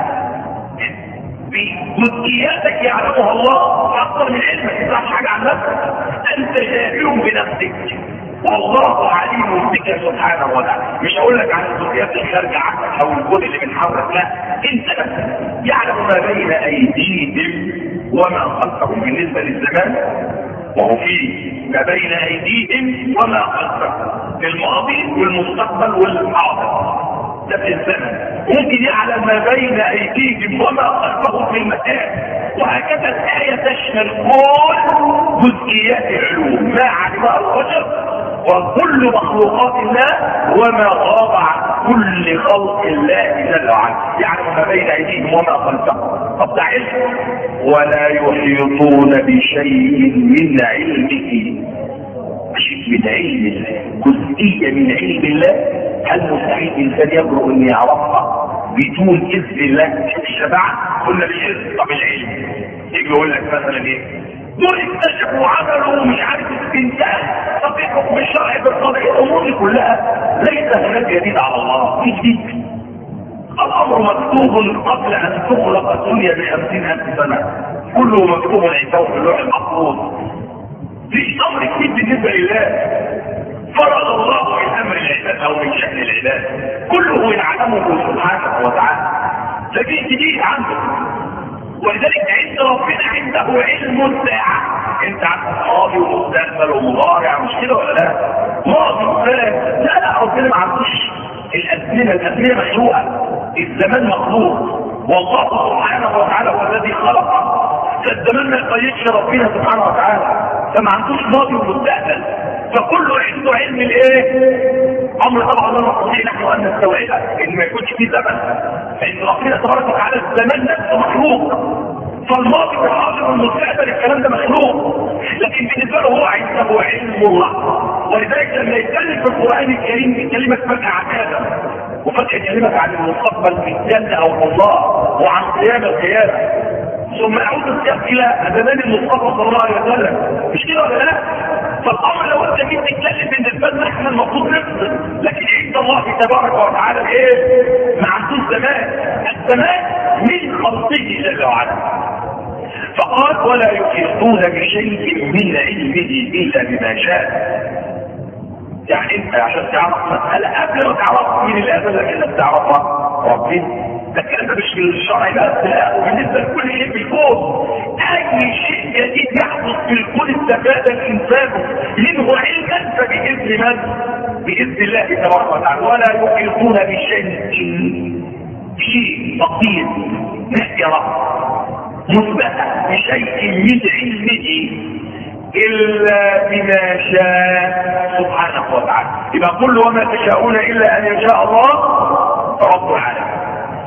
بجزئياتك يعلمها الله اكثر من علمك. انت مش حاجة عن نفسك انت جاهل بنفسك والله عليم بك سبحانه وتعالى. مش هقول لك عن الجزئيات اللي خارجه عنك او الكون اللي من حولك لا انت نفسك يعلم ما بين ايديهم وما خلفهم بالنسبه للزمان وهو في ما بين ايديهم وما خلفهم في الماضي والمستقبل والحاضر. ده في الزمن. ممكن يعلم ما بين ايديهم وما خلفهم في المكان. وهكذا الآية تشمل كل جزئيات العلوم ما علمها البشر وكل مخلوقات الله وما غاب عن كل خلق الله جل وعلا. يعلم ما بين ايديهم وما خلفهم. طب ده علم. ولا يحيطون بشيء من علمه. شيء من علم الله جزئية من علم الله هل مستحيل انسان يجرؤ ان يعرفها بدون اذن الله الشفاعة؟ قلنا بالاذن. طب العلم يجي يقول لك مثلا ايه دول اكتشفوا عملوا مش عارف استنتاج طب حكم الشرع بالقضاء. الامور دي كلها ليس هناك جديد على الله في جديد. الامر مكتوب قبل ان تخلق الدنيا بخمسين الف سنة كله مكتوب عنده في اللوح المحفوظ. في امر جديد بالنسبة لله فرض الله من امر العباد او من شأن العباد كله يعلمه سبحانه وتعالى. لكن جديد عنده ولذلك عند ربنا عنده علم الساعة. انت عندك ماضي ومستقبل ومضارع مش كده ولا لا؟ ماضي ومستقبل لا لا ربنا ما عندوش الازمنة. الازمنة مخلوقة الزمان مخلوق والله سبحانه وتعالى هو الذي خلق. فالزمان ما يقيدش ربنا سبحانه وتعالى فما عندوش ماضي ومستقبل فكله عنده علم الايه؟ امر طبعا لا نستطيع نحن ان نستوعبه ان ما يكونش في زمن. فان ربنا تبارك وتعالى الزمان نفسه مخلوق فالماضي والحاضر والمستقبل الكلام ده مخلوق. لكن بالنسبه له هو عنده علم الله. ولذلك لما يتكلم في القران الكريم يكلمك فجاه عن ادم وفجاه يكلمك عن المستقبل في الجنه او الله وعن قيام القيامه ثم يعود السياق الى زمان المصطفى صلى الله عليه وسلم مش كده ولا لا؟ فالامر لو انت جيت تتكلم بالنسبه لنا احنا المفروض نفصل. لكن عند الله تبارك وتعالى ايه؟ ما عندوش زمان. الزمان من خلقه جل وعلا. فقال ولا يحيطون بشيء من علمه الا بما شاء. يعني انت عشان تعرف مساله قبل ما تعرف مين اللي قبلك اللي بتعرفها ربنا لكن ده مش في الشرع بس، لا، وبالنسبه لكل شيء في الكون. اي شيء جديد يحدث في الكون استفاد الانسان منه علما فباذن من؟ باذن الله تبارك وتعالى. ولا يحيطون بشيء، شيء بسيط نكره مثبته بشيء من علمه الا بما شاء سبحانه وتعالى. يبقى كل وما تشاءون الا ان يشاء الله رب العالمين.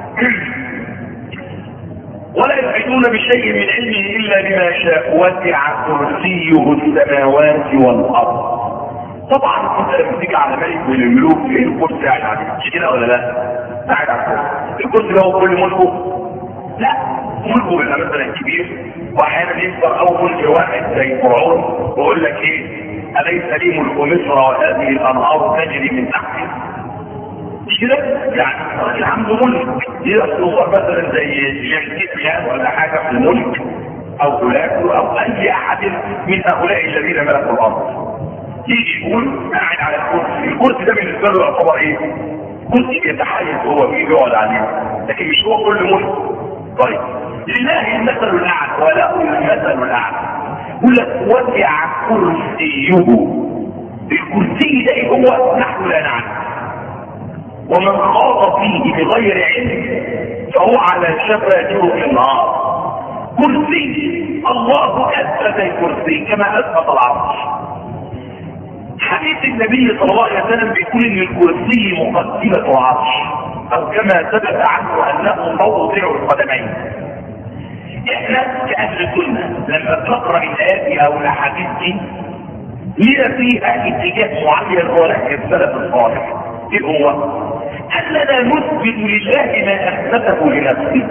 ولا يحيطون بشيء من علمه الا بما شاء وسع كرسيه السماوات والارض. طبعا انت لما تيجي على ملك من الملوك ايه الكرسي قاعد عليه؟ مش كده ولا لا؟ قاعد على الكرسي. الكرسي ده هو كل ملكه؟ لا، ملكه بيبقى مثلا كبير، واحيانا يكبر او ملك واحد زي فرعون ويقول لك ايه؟ اليس لي ملك مصر وهذه الانهار تجري من تحتي؟ مش كده؟ يعني راجل عنده ملك يصور مثلا زي جنكيزيان ولا حاجه في الملك او هولاكو او اي احد من هؤلاء الذين ملكوا الارض. يجي يقول قاعد على الكرسي، الكرسي ده بالنسبه له يعتبر ايه؟ كرسي بيتحيز هو فيه بيقعد عليه، لكن مش هو كل ملك. طيب لله المثل الاعلى وله المثل الاعلى. يقول لك وسع كرسيه. الكرسي ده ايه هو؟ نحن لا نعلم. ومن خاض فيه بغير علم فهو على شفا جرف النار. كرسي الله اثبت الكرسي كما اثبت العرش. حديث النبي صلى الله عليه وسلم بيقول ان الكرسي مقدمه العرش، او كما ثبت عنه انه موضع القدمين. احنا كاهل السنه لما بنقرا الايات او الاحاديث دي لنا فيها اتجاه معين ولكن السلف الصالح ايه هو؟ اننا نثبت لله ما اثبته لنفسه،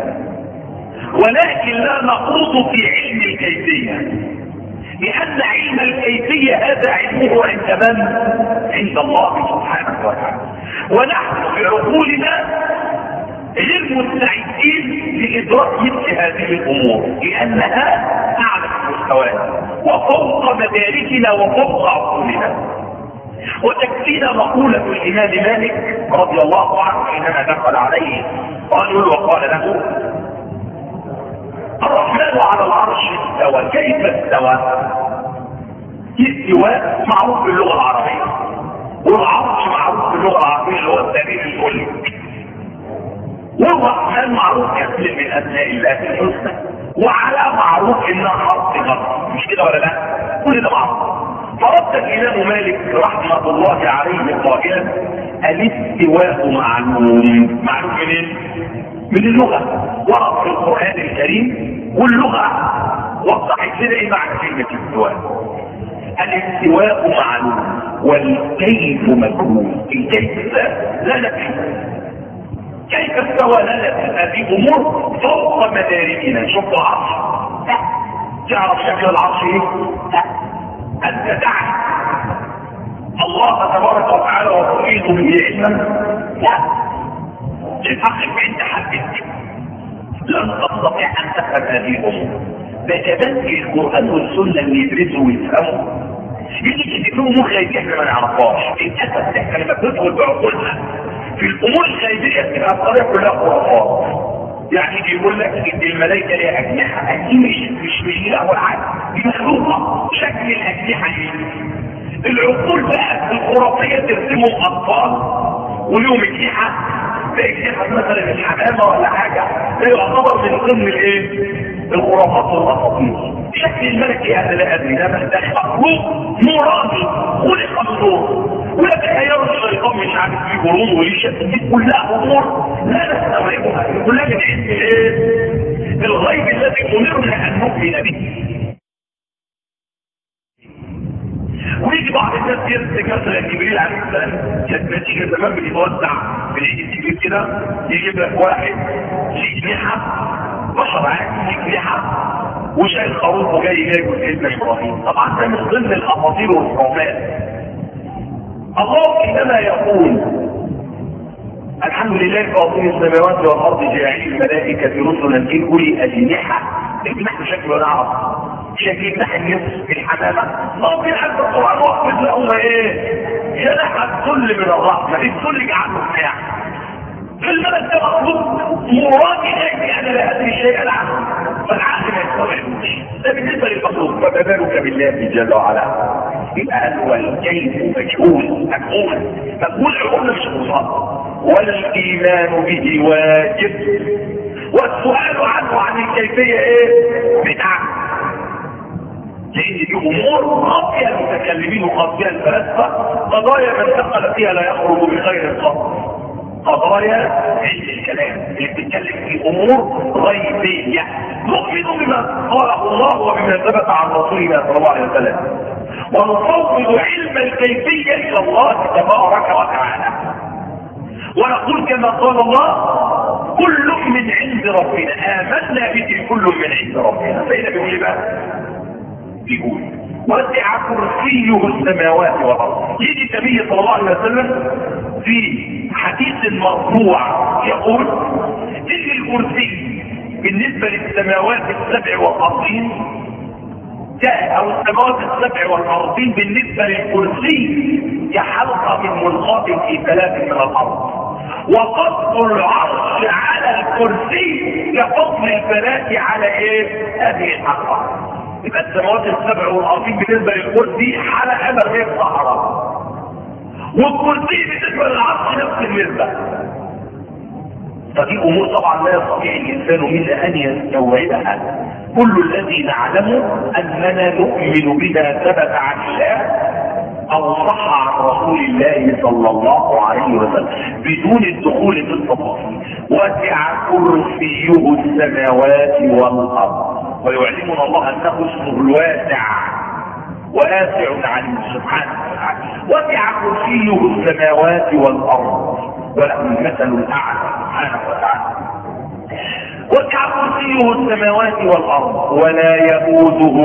ولكن لا نخوض في علم الكيفيه، لان علم الكيفيه هذا علمه عند من؟ عند الله سبحانه وتعالى. ونحن بعقولنا غير مستعدين لادراك مثل هذه الامور، لانها اعلى المستويات وفوق مداركنا وفوق عقولنا. وتكفينا مقولة الإمام مالك رضي الله عنه حينما دخل عليه رجل وقال له الرحمن على العرش استوى، كيف استوى؟ الاستواء معروف باللغة العربية، والعرش معروف باللغة العربية اللي هو الدليل الملك، والرحمن معروف كاسم من أسماء الله الحسنى، وعلى معروف إنها حرف جر، مش كده ولا لا؟ كل ده معروف. فرد الإمام مالك رحمة الله عليه قائلا الاستواء معلوم. معلوم منين؟ من اللغة، ورد في القرآن الكريم واللغة وضحت لنا ايه معنى كلمة الاستواء. الاستواء معلوم والكيف مجهول. الكيف لا ندري كيف استوى، لا ندري. هذه امور فوق مداركنا. شوف العرش، تعرف شكل العرش ايه؟ أنت تعلم الله تبارك وتعالى وتحيط به علما؟ لا، للحق عند حدك لن تستطيع أن تفهم هذه الأمور. بتبني القرآن والسنة اللي يدرسوا ويفهموا يجي تجيب لهم أمور غيبية احنا ما نعرفهاش. للأسف احنا لما بندخل بعقولنا في الأمور الغيبية بتبقى الطريقة كلها خرافات. يعني يجي يقول لك ان الملائكه ليها اجنحه، دي مش مش مش له العقل، دي مخلوقه. شكل الاجنحه ايه؟ العقول بقى الخرافيه ترسمهم اطفال وليهم اجنحه، اجنحه مثلا الحمامه ولا حاجه، ده يعتبر من ضمن الايه؟ الخرافات والاساطير. شكل الملكي هذا لا ادري، ده مخلوق نوراني خلق النور، ويتخيلوا الشيطان مش عارف فيه برود وليشه، دي كلها امور لا نستوعبها، كلها من علم ايه؟ الغيب الذي امرنا ان نؤمن به. ويجي بعض الناس يمسك مثلا جبريل عليه السلام، كانت نتيجه زمان بيتوزع في العيد الكبير كده، يجيب لك واحد ليه جنيحه بشر عادي ليه جنيحه وشايل خروف وجاي جايبه سيدنا ابراهيم. طبعا ده من ضمن الاساطير والخرافات. الله حينما يقول الحمد لله فاطر السماوات والارض جاعل الملائكه رسلا ان اولي اجنحه، الجناح شكله نعرف شكل جناح النصف الحمامه، ممكن حتى القران وقت لهم ايه؟ جناح الذل من الرحمه، الذل جعله جناح. في الملك ده مخلوق مراد اليه انا لا ادري شيئا عنه، فالعقل ما يستوعبوش. ده بالنسبه للمخلوق، فما بالك بالله جل وعلا؟ يبقى هو الكيف مجهول مجهول مجهول عقول الشخصات، والايمان به واجب، والسؤال عنه عن الكيفيه ايه؟ بدعه. لان دي امور خاطئه المتكلمين وخاطئه الفلاسفه، قضايا من دخل فيها لا يخرج بخير القول، قضايا علم الكلام اللي بتتكلم في امور غيبيه نؤمن بما قاله الله وبما ثبت عن رسولنا صلى الله عليه وسلم، ونفوض علم الكيفيه الى الله تبارك وتعالى، ونقول كما قال الله كل من عند ربنا آمنا به كل من عند ربنا. فإذا بيقول بقى بيقول وسع كرسيه السماوات والارض. يجي النبي صلى الله عليه وسلم في حديث مرفوع يقول ان الكرسي بالنسبه للسماوات السبع والارضين جاء، او السماوات السبع والارضين بالنسبه للكرسي كحلقه من ملقاة في ثلاث من الارض، وفضل العرش على الكرسي كفضل الفلاة على ايه؟ هذه الحلقه. يبقى السماوات السبع والارضين بالنسبه للكرسي حلقه ما غير صحراء، والكرسي بالنسبه للعرش نفس النسبه. فدي امور طبعا لا يستطيع الانسان الا ان يستوعبها. كل الذي نعلمه اننا نؤمن بما ثبت عن الله او صح عن رسول الله صلى الله عليه وسلم بدون الدخول في التفاصيل. وسع كرسيه السماوات والارض، ويعلمنا الله انه اسمه الواسع واسع عليم سبحانه وتعالى. وسع كرسيه السماوات والارض وله المثل الاعلى سبحانه وتعالى. وسع كرسيه السماوات والارض ولا يئوده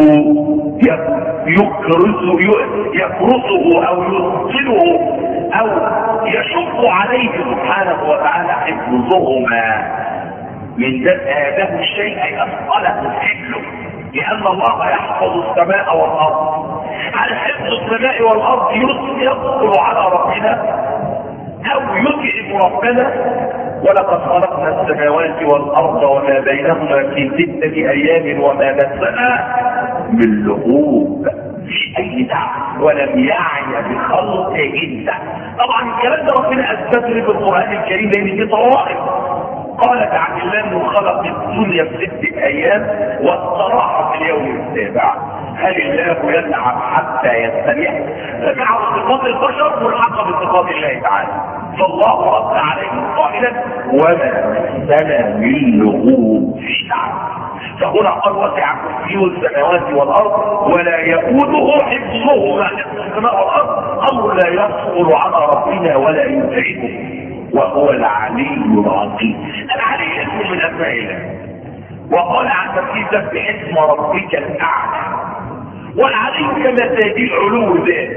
يكرسه يكرسه او يثقله او يشق عليه سبحانه وتعالى حفظهما. من هذا الشيء اي اثقله حفظه، لان الله يحفظ السماء والارض. على حفظ السماء والارض يثقل على ربنا او يتعب ربنا. ولقد خلقنا السماوات والارض وما بينهما في ستة ايام وما مسنا من لغوب في اي دعوة ولم يعي بخلقهن. طبعا الكلام ده ربنا اثبته بالقران الكريم لان دي طوائف. قال تعالى الله خلق الدنيا في ستة ايام واستراح في اليوم السابع. هل الله يلعب حتى يستريح؟ فمع صفات البشر ملحقه بصفات الله تعالى. فالله رد عليه قائلا وما مسنا من لغوب في دعوة. فهنا قال وسع كرسيه السماوات والارض ولا يئوده حفظهما. حفظ السماء والارض امر لا يثقل على ربنا ولا يتعبه، وهو العلي العظيم. العلي اسم من اسماء الله، وقال عن تركيزك باسم ربك الاعلى. والعلي كما تهدي العلو ذات،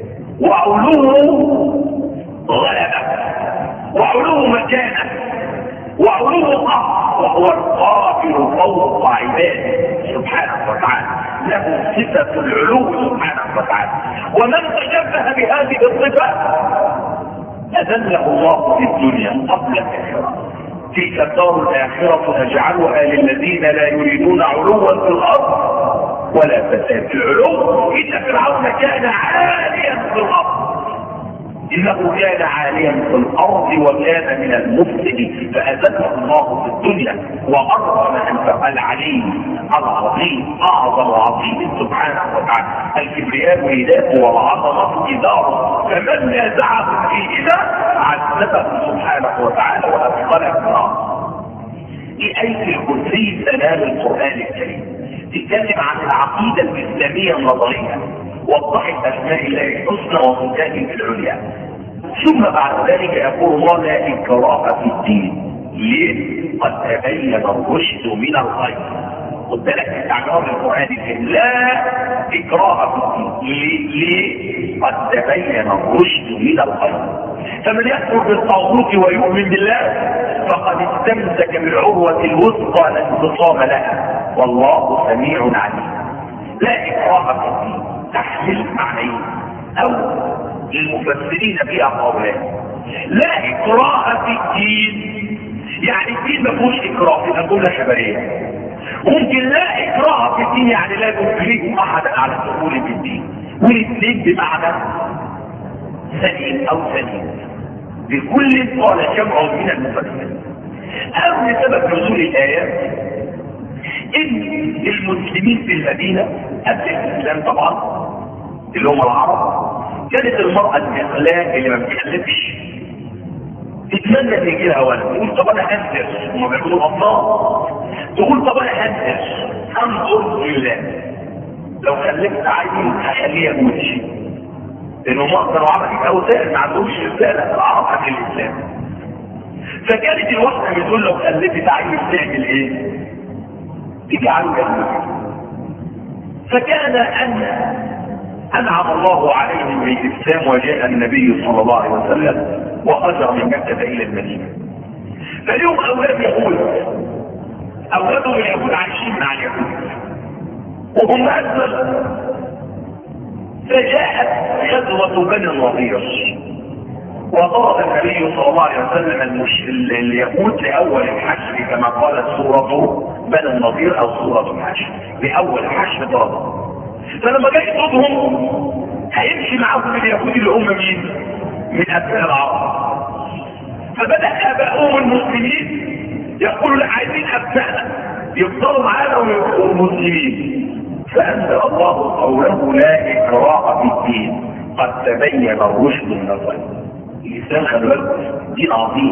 وعلوه غلبه، وعلوه مكانه، وعلوه قهر، وهو القاهر فوق عباده سبحانه وتعالى. له صفه العلو سبحانه وتعالى. ومن تشبه بهذه الصفه أذله الله في الدنيا قبل الآخرة. تلك الدار الآخرة نجعلها للذين لا يريدون علوا في الأرض ولا فساد. العلو إن فرعون كان عاليا في الأرض، إنه كان عاليا في الأرض وكان من المفسدين فأذله الله في الدنيا وأرضى من العلي العظيم أعظم عظيم سبحانه وتعالى. الكبرياء رداءه والعظمة إداره، فمن نازعه فيهما عذبه سبحانه وتعالى وأدخله النار. في آية الكرسي سلام القرآن الكريم تتكلم عن العقيدة الإسلامية النظرية، وضحت أسماء الله الحسنى وصفاته العليا. ثم بعد ذلك يقول الله لا إكراه في الدين. ليه؟ قد تبين الرشد من الغي. خد بالك من تعبير القرآن الكريم لا إكراه في الدين. ليه؟ قد تبين الرشد من الغي. فمن يكفر بالطاغوت ويؤمن بالله فقد استمسك بالعروة الوثقى لا انفصام لها، والله سميع عليم. لا إكراه في الدين تحمل معنيه، او للمفسرين فيها قولان. لا اكراه في الدين، يعني الدين ما فيهوش اكراه، يبقى جمله خبريه. ممكن لا اكراه في الدين يعني لا تكره احدا على الدخول في الدين، والاثنين بمعنى سليم او سليم. بكل قال جمع من المفسرين. اول سبب نزول الايات ان المسلمين في المدينه قبل الاسلام طبعا اللي هم العرب كانت المراه الاخلاق اللي ما بتخلفش تتمنى ان يجي لها ولد، تقول طب انا هندس، هم بيقولوا الله، تقول طب انا هندس انظر لله لو خلفت عيل هخليه يموت، لانه مصدر وعمل اوثان ما عندهمش رساله العرب عن الاسلام. فكانت الواحده بتقول لو خلفت عيل تعمل ايه؟ تجعله يموت. فكان ان انعم الله عليهم بالاسلام وجاء النبي صلى الله عليه وسلم وخرج من مكه الى المدينه. فاليوم اولاد يهود، اولادهم اليهود عايشين مع اليهود وهم اسلم. فجاءت غزوه بني النضير وضرب النبي صلى الله عليه وسلم المش... اليهود لاول الحشر كما قالت سوره بني النضير او سوره الحشر، لاول الحشر ضربهم. فلما جاء يطردهم هيمشي معاهم اليهود اللي هم مين؟ من ابناء العرب. فبدا اباؤهم المسلمين يقولوا لا عايزين ابنائنا يفضلوا معانا ويبقوا مسلمين. فانزل الله قوله لا اكراه في الدين قد تبين الرشد من الغي. الاسلام خلي بالك دين عظيم،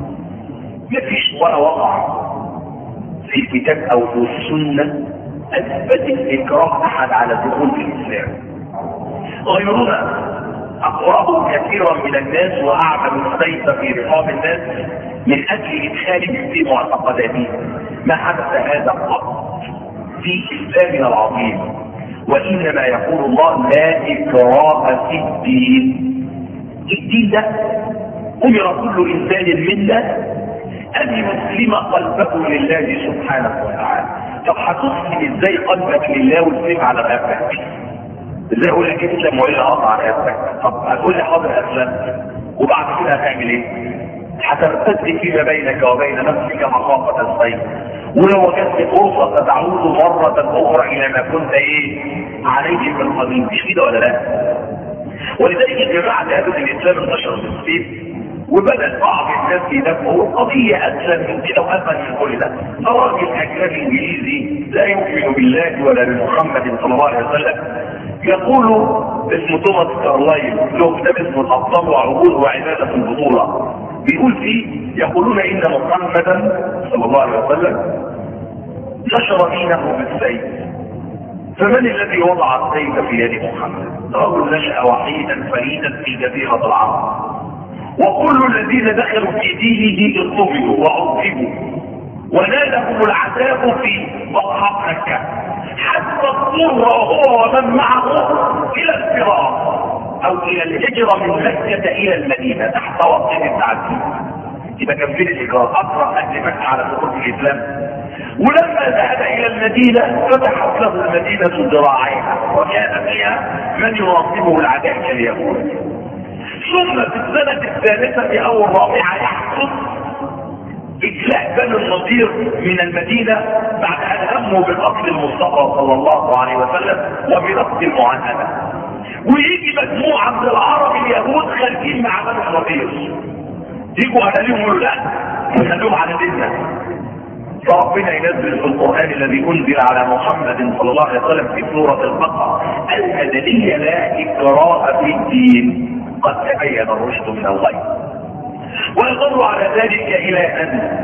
مفيش ولا وقع في الكتاب او في السنه اثبت اكراه احد على دخول الاسلام. غيرنا اقرأوا كثيرا من الناس واعملوا السيف في رقاب الناس من اجل ادخالهم في معتقداتهم. ما حدث هذا قط في اسلامنا العظيم، وانما يقول الله لا اكراه في الدين. الدين ده امر كل انسان منا ان يسلم قلبه لله سبحانه وتعالى. طب هتسلم ازاي قلبك لله وتسلم على رقبتك؟ ازاي اقول لك اسلم والا اقطع على رقبتك؟ طب هتقول لي حاضر اسلمت وبعد كده هتعمل ايه؟ هترتد فيما بينك وبين نفسك مخافه السيف، ولو وجدت فرصه ستعود مره اخرى الى ما كنت ايه عليه في القديم. مش كده ولا لا؟ ولذلك الجماعه اللي قالوا الاسلام انتشر في السيف وبدأ بعض الناس يدافعوا القضية أسلم من كده وأسلم من كل ده. راجل أجنبي إنجليزي لا يؤمن بالله ولا بمحمد صلى الله عليه وسلم يقول اسمه توماس كارلايل له كتاب اسمه الأبطال وعقول وعبادة البطولة، بيقول فيه يقولون إن محمدا صلى الله عليه وسلم نشر دينه بالسيف، فمن الذي وضع السيف في يد محمد؟ رجل نشأ وحيدا فريدا في جزيرة العرب، وكل الذين دخلوا في دينه اضطهدوا وعذبوا ونالهم العذاب في بطحاء مكة حتى اضطر هو ومن معه الى الفرار او الى الهجرة من مكة الى المدينة تحت وقت التعذيب. يبقى كان فين الاجراء؟ اقرأ اهل مكة على دخول الاسلام. ولما ذهب الى المدينة فتحت له المدينة ذراعيها وكان فيها من يراقبه العداء كاليهود. ثم في السنة الثالثة او الرابعة يحدث اجلاء بني النضير من المدينة بعد ان هموا بقتل المصطفى صلى الله عليه وسلم وبرفض المعاهدة. ويجي مجموعة من العرب اليهود خارجين مع بني النضير، يجوا اهاليهم يقولوا لا خلوهم على ديننا. فربنا ينزل في القرآن الذي انزل على محمد صلى الله عليه وسلم في سورة البقرة المدنية لا اكراه في الدين قد تبين الرشد من الغي. ويظل على ذلك الى ان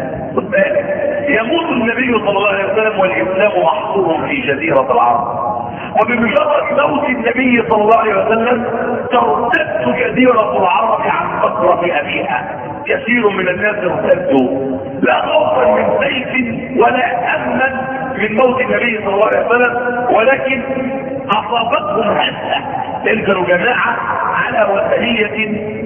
يموت النبي صلى الله عليه وسلم والاسلام محصور في جزيرة العرب، وبمجرد موت النبي صلى الله عليه وسلم ترتد جزيرة العرب عن فترة ابيها. كثير من الناس ارتدوا لا خوفا من سيف ولا امنا من موت النبي صلى الله عليه وسلم، ولكن اصابتهم هزه. تلك جماعه على وثنيه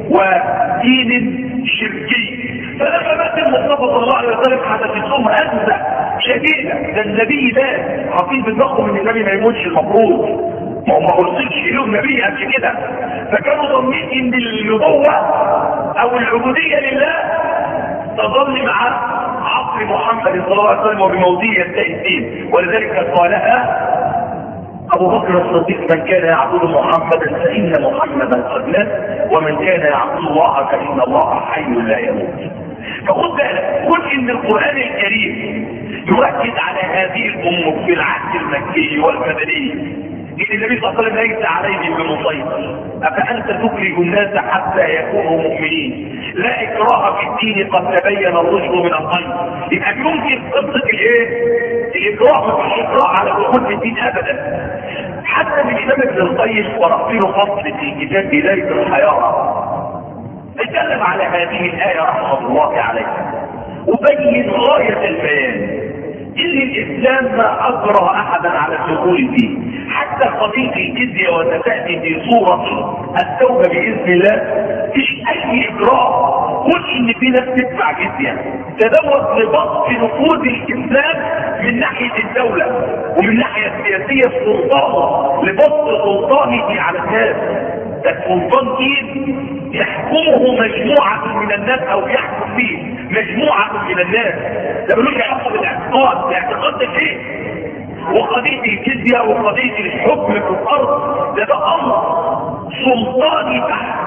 ودين شركي، فلما مات المصطفى صلى الله عليه وسلم حدثت لهم هزه شديده. ده النبي مات، عارفين بالضبط ان النبي ما يموتش المفروض، ما هو ما ارسلش لهم نبي قبل كده، فكانوا ظنين ان النبوة او العبودية لله تظل مع عصر محمد صلى الله عليه وسلم وبموته ينتهي الدين. ولذلك قالها ابو بكر الصديق: من كان يعبد محمدا فان محمدا قد مات، ومن كان يعبد الله فان الله حي لا يموت. فخد بالك، قل ان القرآن الكريم يركز على هذه الامور في العهد المكي والمدني، ان النبي صلى الله عليه وسلم ليس عليهم بمسيطر، افانت تخرج الناس حتى يكونوا مؤمنين، لا اكراه في الدين قد تبين الرشد من الغي. يبقى يمكن قصه الايه؟ الاكراه مش اكراه على دخول في الدين ابدا. حتى من الامام ابن القيم ورحمه فصل في كتاب بدايه الحياه اتكلم على هذه الايه رحمه الله عليها، وبين غايه البيان ان الاسلام ما اجرى احدا على الدخول فيه، حتى قضيه الجزيه وستاتي في صوره التوبه باذن الله. مفيش اي اجراء قل ان في ناس تدفع جزيه، تدوت لبسط نفوذ الاسلام من ناحيه الدوله ومن الناحيه السياسيه السلطان، لبسط سلطانه على الناس. ده السلطان دين يحكمه مجموعه من الناس او يحكم فيه مجموعه من الناس، ده ملوش علاقه بالاعتقاد، الاعتقاد ده شيء، وقضيه الجزيه وقضيه الحكم في الارض ده ده امر سلطاني بحت،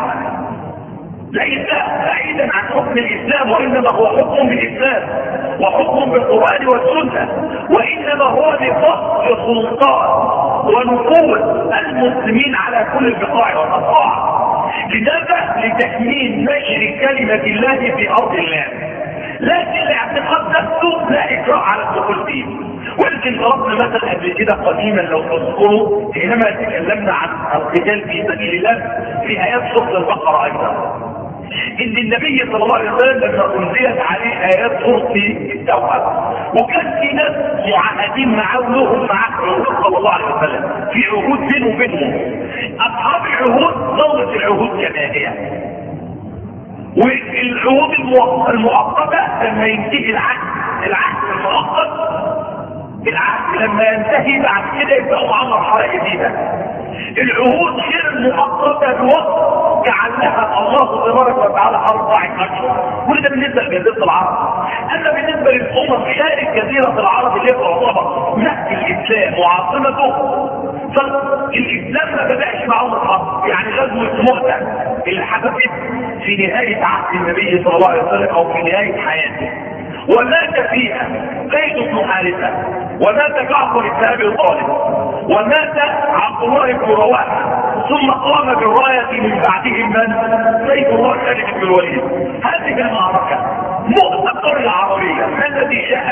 ليس بعيدا عن حكم الاسلام، وانما هو حكم بالاسلام وحكم بالقران والسنه، وانما هو لفصل سلطان ونفوذ المسلمين على كل البقاع والاقطاع. لذلك لتكميل نشر كلمه الله في ارض الله، لكن الاعتقاد نفسه لا اكراه على الدخول فيه. ولكن ضربنا مثلا قبل كده قديما لو تذكروا حينما تكلمنا عن القتال في سبيل الله في ايات سوره البقره ايضا، ان النبي صلى الله عليه وسلم لما انزلت عليه ايات سوره التوبه، وكان في ناس معاهدين معاه ولهم معاه عهود صلى الله عليه وسلم، في عهود بينه وبينهم. اصحاب العهود ظلت العهود كما هي، والعهود المؤقته لما ينتهي العهد العهد المؤقت العهد لما ينتهي بعد كده يبقى مع مرحله جديده. العهود غير المؤقته بوقت جعلها الله تبارك وتعالى اربعه اشهر، كل ده بالنسبه لجزيره العرب. اما بالنسبه للامم خارج جزيره العرب اللي تعتبر نهج الاسلام وعاصمته، فالاسلام ما بداش معهم الحرب. يعني غزوه مؤتة اللي حدثت في نهايه عهد النبي صلى الله عليه وسلم او في نهايه حياته، ومات فيها زيد بن حارثه، ومات جعفر بن ابي طالب، ومات عبد الله بن رواحه، ثم قام بالرايه من بعدهم من؟ سيف الله خالد بن الوليد. هذه المعركه مؤتة العربيه، ما الذي جاء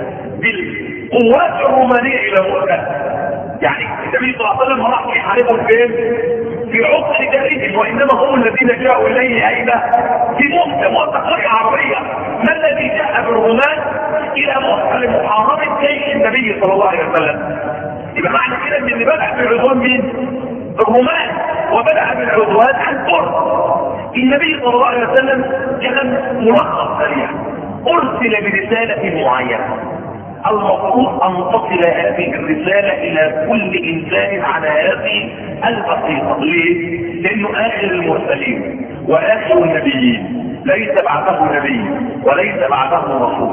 بالقوات الرومانيه الى مؤتة؟ يعني النبي صلى الله عليه وسلم راح يحاربهم فين؟ في عقر جارهم، وانما هم الذين جاءوا اليه اين؟ في مؤتة، مؤتة قرية عربية. ما الذي جاء بالرومان الى مؤتة لمحاربة جيش النبي صلى الله عليه وسلم؟ يبقى معنى كده ان اللي بدأ بالعدوان مين؟ الرومان، وبدأ بالعدوان الفرس. النبي صلى الله عليه وسلم كان ملخص سريع، ارسل برسالة معينة، المفروض ان تصل هذه الرسالة الى كل انسان على هذه البسيطة. ليه؟ لانه اخر المرسلين واخر النبيين، ليس بعده نبي وليس بعده رسول،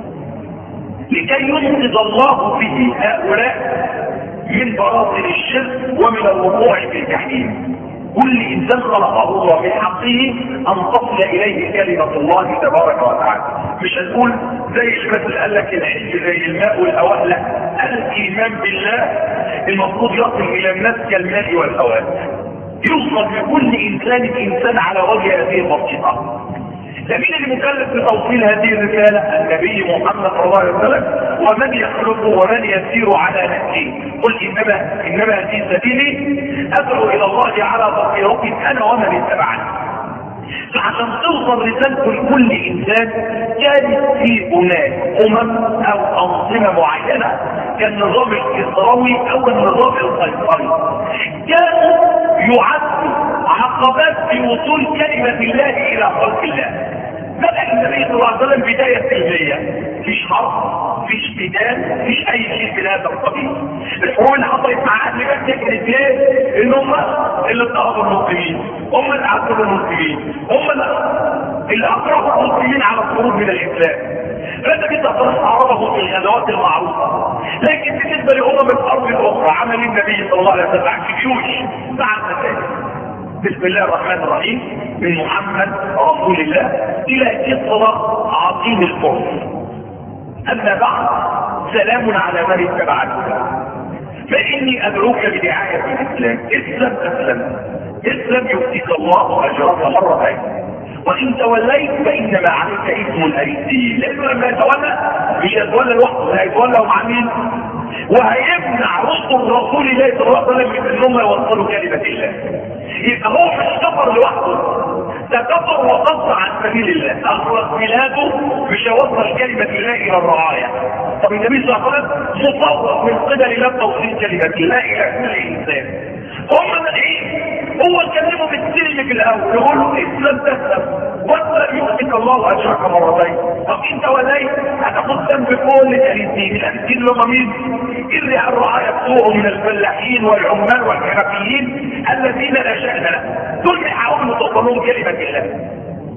لكي ينقذ الله به هؤلاء من براثن الشرك ومن الوقوع في الجحيم. كل انسان خلقه الله من حقه ان تصل اليه كلمه الله تبارك وتعالى. مش هنقول زي المثل قال لك العلم زي الماء والهواء، لا، الايمان بالله المفروض يصل الى الناس كالماء والهواء، يوصل لكل انسان انسان على وجه هذه البسيطه. لكن اللي مكلف بتوصيل هذه الرساله النبي محمد صلى الله عليه وسلم، ومن يخلقه ومن يسير على نهجه. قل انما انما في سبيلي ادعو الى الله على بصيرة انا ومن اتبعني. فعشان توصل رسالته لكل انسان كانت في هناك امم او انظمه معينه كالنظام الكسروي او النظام القيصري، كانوا يعدوا عقبات في وصول كلمه الله الى خلق الله. بدأ النبي صلى الله عليه وسلم بداية سلمية، مفيش حرب، مفيش قتال، مفيش أي شيء من هذا القبيل. الحروب اللي حصلت مع أهل مكة كانت إيه؟ إن هم اللي اضطهدوا المسلمين، هم اللي عذبوا المسلمين، هم اللي اكرهوا المسلمين على الخروج من الاسلام. فانت كده تعرضهم في الغزوات المعروفه. لكن بالنسبه لامم الارض الاخرى عمل النبي صلى الله عليه وسلم في جيوش مع المساجد. بسم الله الرحمن الرحيم، من محمد رسول الله الى قصه عظيم الفرس. اما بعد، سلام على من اتبع الهدى. فاني ادعوك بدعايه الاسلام. اسلم اسلم اسلم يؤتيك الله اجرك مرتين، وان توليت فانما عليك اسم الاريسيين. لانه لما يتولى مش يتولى لوحده، هيتولى مع مين؟ وهيمنع رسل رسول الله صلى الله عليه وسلم من انهم يوصلوا كلمه الله. يبقى هو مش كفر لوحده، ده كفر وقص عن سبيل الله. اخرج بلاده مش هيوصل كلمه الله الى الرعايه. طب النبي صلى الله عليه وسلم مصور من قبل الله توصيل كلمه الله الى كل انسان. هم ايه؟ هو كلمه بالسلم في الاول، يقول له اسلم تسلم واسلم يؤتك الله اجرك مرتين. طب انت وليت هتاخد ذنب كل الاريسيين. الاريسيين اللي هم مين؟ اللي الرعايه بتوعهم من الفلاحين والعمال والحرفيين الذين لا شأن لهم، دول بيحاولوا توصلوا كلمه الله.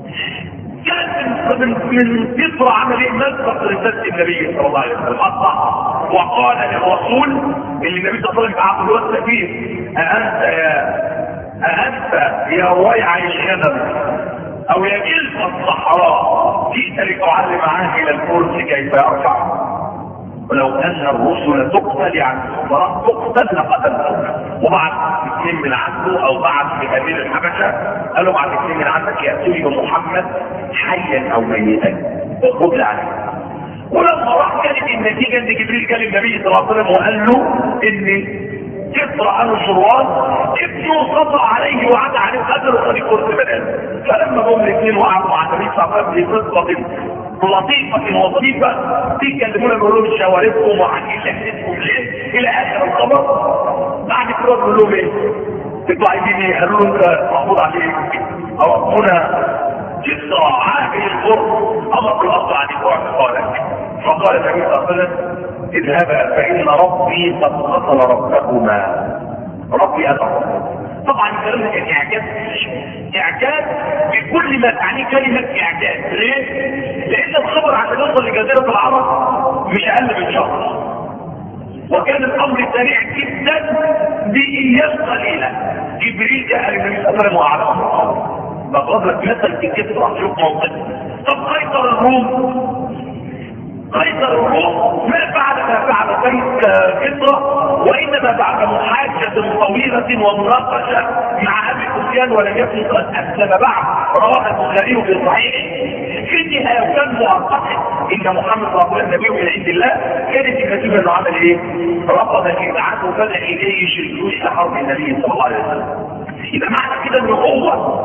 كان من من فطره عمل ايه؟ مسبق رساله النبي صلى الله عليه وسلم. وقال للرسول اللي النبي صلى الله عليه وسلم بعثه له السفير: أأنت يا أأنت يا ويع الغنم أو يا جلد الصحراء جئت لتعلم عاهل الفرس كيف يرفع؟ ولو أن الرسل تقتل عن الصحراء تقتل لقتلتهم. وبعد اثنين من عنده أو بعد في أمير الحبشة قالوا بعد اثنين من عندك يأتوني بمحمد حيا أو ميتا وخذ عليه. ولما راح كانت النتيجة ان جبريل كلم النبي صلى الله عليه وسلم وقال له ان كسرى عنه شروان ابنه خطأ عليه وعد عليه قدر وخلي كرسي بنات. فلما هم الاثنين وقعوا مع النبي صلى الله عليه وسلم في قصة لطيفة وظيفة بيكلمونا بيقولوا لهم شواربكم وعن شهادتكم ليه الى اخر الخبر. بعد كده بيقول لهم ايه؟ انتوا عايزين ايه؟ قالوا له انت محفوظ عليك او ربنا كسرى عاهل الفرس امر بالارض عليك واعتقالك. فقال النبي صلى الله عليه وسلم: اذهبا فان ربي قد قتل ربكما. ربي ادعو. طبعا الكلام ده كان اعجاز، اعجاز بكل ما تعنيه كلمه اعجاز. ليه؟ لان الخبر عشان يوصل لجزيره العرب مش اقل من شهر، وكان الامر سريع جدا. بايام قليله جبريل جاء للنبي صلى الله عليه وسلم واعلمه. بضرب لك مثل في كسرى، شوف موقف. طب قيصر الروم، قيصر الروم ما فعل ما فعل كسرى، وانما بعد محاجة طويلة ومناقشة مع ابي سفيان ولم يكن قد اسلم بعد. رواه البخاري في صحيحه. في النهاية كان مؤقتا ان محمد صلى الله عليه وسلم نبي من عند الله. كانت النتيجة انه عمل ايه؟ رفض الابعاد وبدا اليه يشركون حرب النبي صلى الله عليه وسلم. يبقى معنى كده ان هو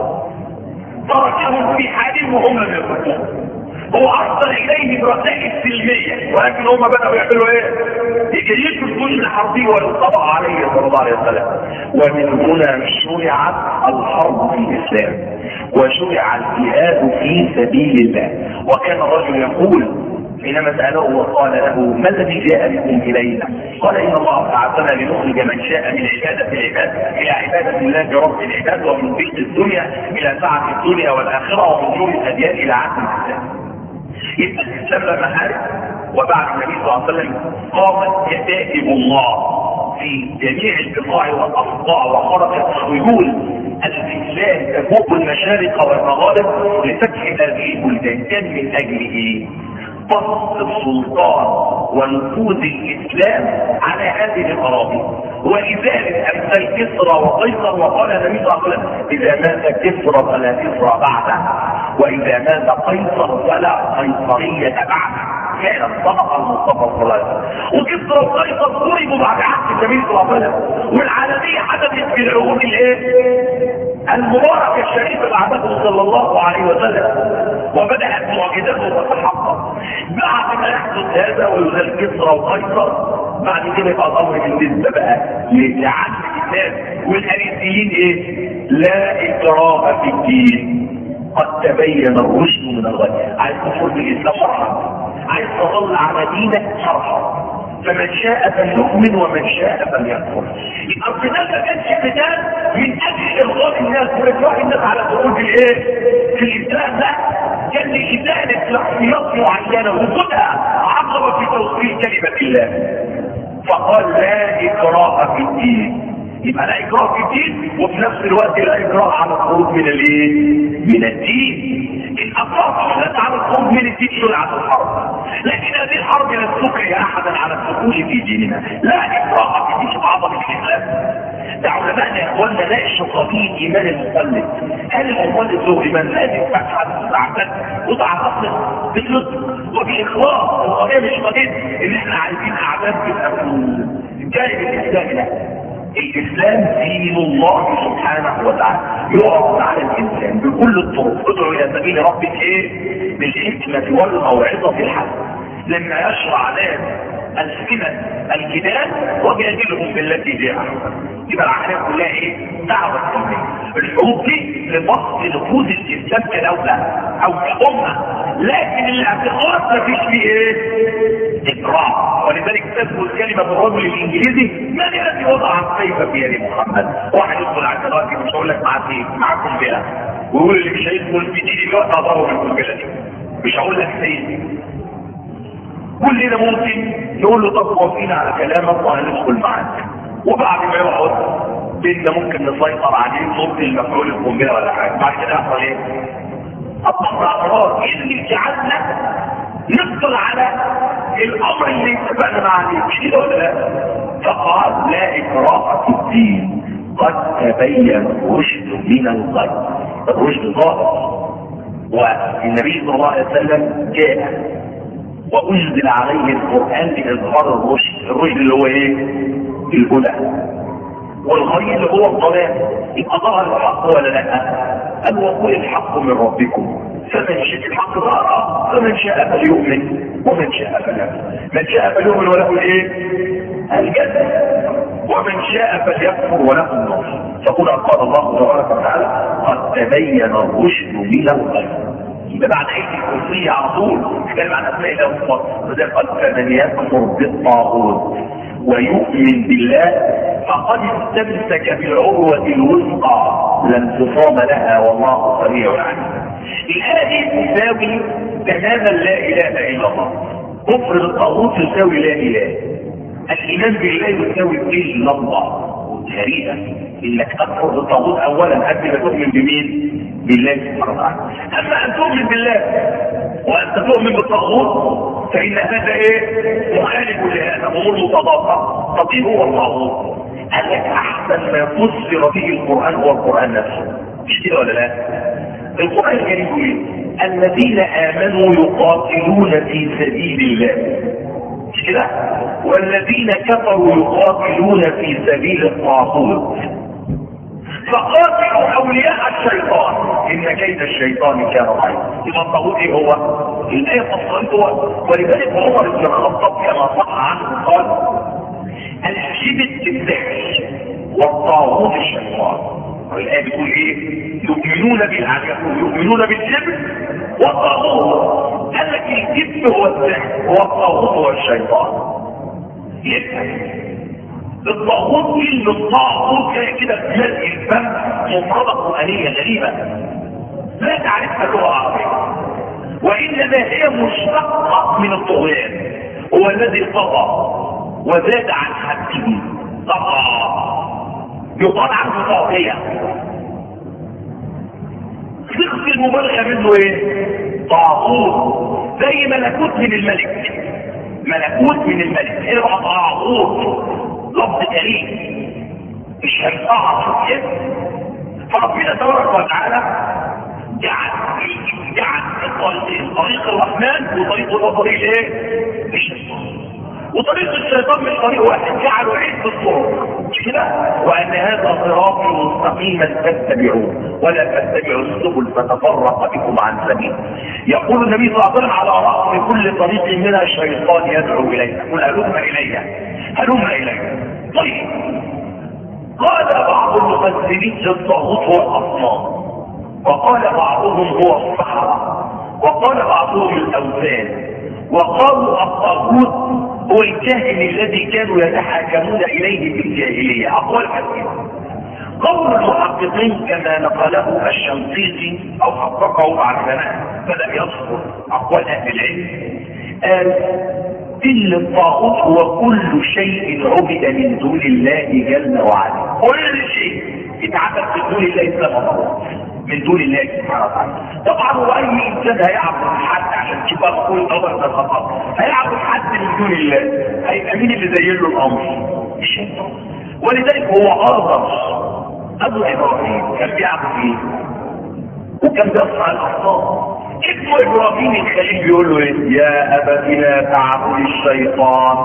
تركهم في حالهم وهم لم يفكروا. هو ارسل اليه برسائل سلميه، ولكن هم بداوا يعملوا ايه؟ يجيشوا الجيش الحربي والقضاء عليه صلى الله عليه وسلم. ومن هنا شرعت الحرب في الاسلام وشرع الجهاد في سبيل الله. وكان الرجل يقول حينما سأله وقال له: ما الذي جاء بكم إلينا؟ قال: إن الله بعثنا لنخرج من شاء من عبادة العباد إلى عبادة الله رب العباد، ومن ضيق الدنيا إلى سعة الدنيا والآخرة، ومن نور الأديان إلى عدل الإسلام. يبقى الإسلام لما حارب وبعد النبي صلى الله عليه وسلم قامت كتائب الله في جميع البقاع والأفقاع، وخرجت خيول الإسلام تفوق المشارق والمغارب لفتح هذه البلدان. كان من أجله بسط السلطان ونفوذ الاسلام على هذه الاراضي. ولذلك امثال كسرى وقيصر، وقال النبي صلى الله عليه وسلم: اذا مات كسرى فلا كسرى بعده، واذا مات قيصر فلا قيصريه بعده. كان صدق المصطفى صلى الله عليه وسلم. وكسرى وقيصر ضربوا بعد عهد النبي صلى الله عليه وسلم، والعالميه حدثت في العهود الايه؟ المباركه الشريفه بعده صلى الله عليه وسلم، وبدات معجزاته تتحقق. بعد ما يحدث هذا ويزال كسرى وقيصر، بعد كده يبقى الامر بالنسبه بقى لتعلم الاسلام والاريسيين ايه؟ لا اكراه في الدين، قد تبين الرشد من الغي. عايز تدخل في الاسلام شرحا، عايز تظل على دينك شرحا، فمن شاء فليؤمن ومن شاء فليكفر. يبقى القتال ما كانش قتال من اجل الناس واجراء الناس على دخول في الايه؟ في الاسلام. ده كان لإدانة شخصيات معينة وجودها عقبة في توصيل كلمة الله. فقال لا إكراه في الدين. يبقى لا إكراه في الدين وفي نفس الوقت لا إكراه على الخروج من الايه؟ من الدين. إن أكرهت الناس على الخروج من الدين شرعت الحرب، لكن هذه الحرب لا تكره أحدا على الدخول في ديننا. لا إكراه في الدين عظمة الإسلام. ده علماءنا يا اخوانا لا الشقاقين ايمان المقلد. هل المقلد له ايمان؟ لازم فتحه وتعبد وتعبد بالصدق وباخلاص. القضيه مش قضيه ان احنا عايزين اعداد تبقى في الجانب الاسلامي. لا، الاسلام دين الله سبحانه وتعالى يعرض على الانسان بكل الطرق. ادعو الى سبيل ربك ايه؟ بالحكمه والموعظه الحسنه. لما يشرع ناس السنة الجدال وجادلهم بالتي هي احسن. يبقى العمليه كلها ايه؟ دعوه سلميه. الحروب دي لفصل نفوذ الاسلام كدوله او كامه، لكن الاعتقاد مفيش فيه ايه؟ اكراه. ولذلك تثبت كلمه الرجل الانجليزي: من الذي وضع السيف في يد محمد؟ واحد يدخل على اعتقاد مش هقول لك معاه سيف، معاه قنبله، ويقول اللي مش هيدخل في ديني دلوقتي هضربه بالقنبله دي. مش هقول لك سيف. كلنا ممكن نقول له طب وافقنا على كلامك وهندخل معاك، وبعد ما يقعد بينا ممكن نسيطر عليه صوت المفعول القنبله ولا حاجه. بعد كده يحصل ايه؟ اطلق اعتراض اللي جعلنا نفضل على الامر اللي اتفقنا معاه، مش كده ولا لا؟ فقال لا اكراه في الدين قد تبين الرشد من الغي. الرشد ظاهر، والنبي صلى الله عليه وسلم جاء وأنزل عليه القرآن لإظهار الرشد. الرشد اللي هو ايه؟ الهدى. والغي اللي هو الضلال. يبقى ظهر الحق ولا لا؟ قال وقل الحق من ربكم فمن شاء الحق ظهر فمن شاء فليؤمن ومن شاء فليكفر. من شاء فليؤمن وله الايه؟ الجنة، ومن شاء فليكفر وله النار. فقل قال الله تبارك وتعالى قد تبين الرشد من الغي. يبقى بعد ايدي الكرسية على طول كان عن اسماء الله والصفات. وده قد فمن يكفر بالطاغوت ويؤمن بالله فقد استمسك بالعروة الوثقى لا انفصام لها والله سميع عليم. الآية دي تساوي تماما لا اله الا الله. كفر بالطاغوت يساوي لا اله. الايمان بالله يساوي الا الله. شريعة انك تكفر بالطاغوت اولا قبل ما تؤمن بمين؟ بالله سبحانه وتعالى. اما ان تؤمن بالله وان تؤمن بالطاغوت فان هذا ايه؟ مخالف لهذا، امور متضادة. طب ايه هو الطاغوت؟ قال لك احسن ما فسر به القران هو القران نفسه. مش كده ولا لا؟ القران الكريم يقول ايه؟ الذين امنوا يقاتلون في سبيل الله، مش كده؟ والذين كفروا يقاتلون في سبيل الطاغوت فقاتلوا اولياء الشيطان ان كيد الشيطان كان ضعيفا. يبقى الطاغوت ايه هو؟ الايه فصلت هو. ولذلك عمر بن الخطاب كما صح عنه قال الجبت الذكر والطاغوت الشيطان. والايه بتقول ايه؟ يؤمنون بالعجب يؤمنون بالجبت والطاغوت. قال لك الجبت هو الذكر والطاغوت هو الشيطان. يبقى الطاغوت كلمة الطاغوت جاية كده بملء الفم مفردة قرآنية غريبة لا تعرفها لغة عربية، وإنما هي مشتقة من الطغيان. هو الذي طغى وزاد عن حده. طغى يقال عنه طاغية. صيغة المبالغة منه ايه؟ طاغوت. زي ملكوت من الملك. ملكوت من الملك ايه بقى؟ طاغوت لفظ كريم مش هيصعب كده. فربنا تبارك وتعالى جعل جعل طريق الرحمن وطريق وطريق ايه؟ الشيطان. وطريق الشيطان مش طريق واحد، جعلوا عدة الطرق مش كده؟ وان هذا صراطي مستقيما فاتبعوه ولا تتبعوا السبل فتفرق بكم عن سبيله. يقول النبي صلى الله عليه وسلم على راس كل طريق منها الشيطان يدعو اليه، يقول هلم الي هلم الي. طيب قال بعض المفسرين الطاغوت هو الاصنام، وقال بعضهم هو الصحراء، وقال بعضهم الاوثان، وقالوا الطاغوت هو الكاهن الذي كانوا يتحاكمون اليه في الجاهليه. اقوال كثيره. قول المحققين كما نقله الشنقيطي او حققه بعد زمان بدأ يذكر اقوال اهل العلم، قال ان الطاغوت هو كل شيء عبد من دون الله جل وعلا، كل شيء يتعبد من دون الله سبحانه من دون الله سبحانه وتعالى. طبعا هو اي انسان هيعبد حد عشان تبقى تقول امر ده خطا، هيعبد حد من دون الله، هيبقى مين اللي زين له الامر؟ الشيطان. ولذلك هو ارضى ابو ابراهيم كان بيعبد ايه؟ وكان بيصنع الاخطاء. ابن ابراهيم الخليل بيقول له ايه؟ يا ابت لا تعبد الشيطان.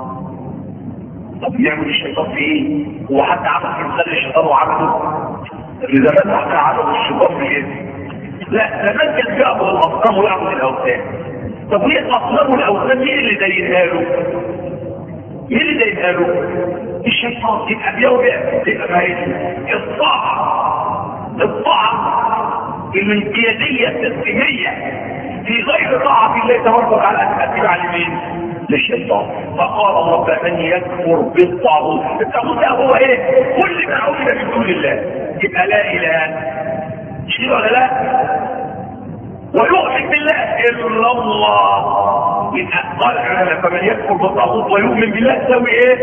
طب يعمل الشيطان في ايه؟ هو حتى عبد يمثل الشيطان وعبده؟ اذا ما حتى عبد الشيطان في ايه؟ لا، زمان كان بيعبد الاصنام ويعبد الاوثان. طب هي الاصنام والاوثان مين اللي دينها له؟ مين اللي دينها له؟ الشيطان. يبقى بيوجع يبقى ماهيش الطاعه الطاعه الانقياديه التسليميه في غير طاعه الله تبارك وتعالى ان تتبع لمين؟ للشيطان. فقال الله فمن يكفر بالطاغوت، الطاغوت ده هو ايه؟ كل ما عبد من دون الله. يبقى لا اله شيء ولا لا؟ ويؤمن بالله الا الله. يبقى قال العلماء فمن يكفر بالطاغوت ويؤمن بالله تساوي ايه؟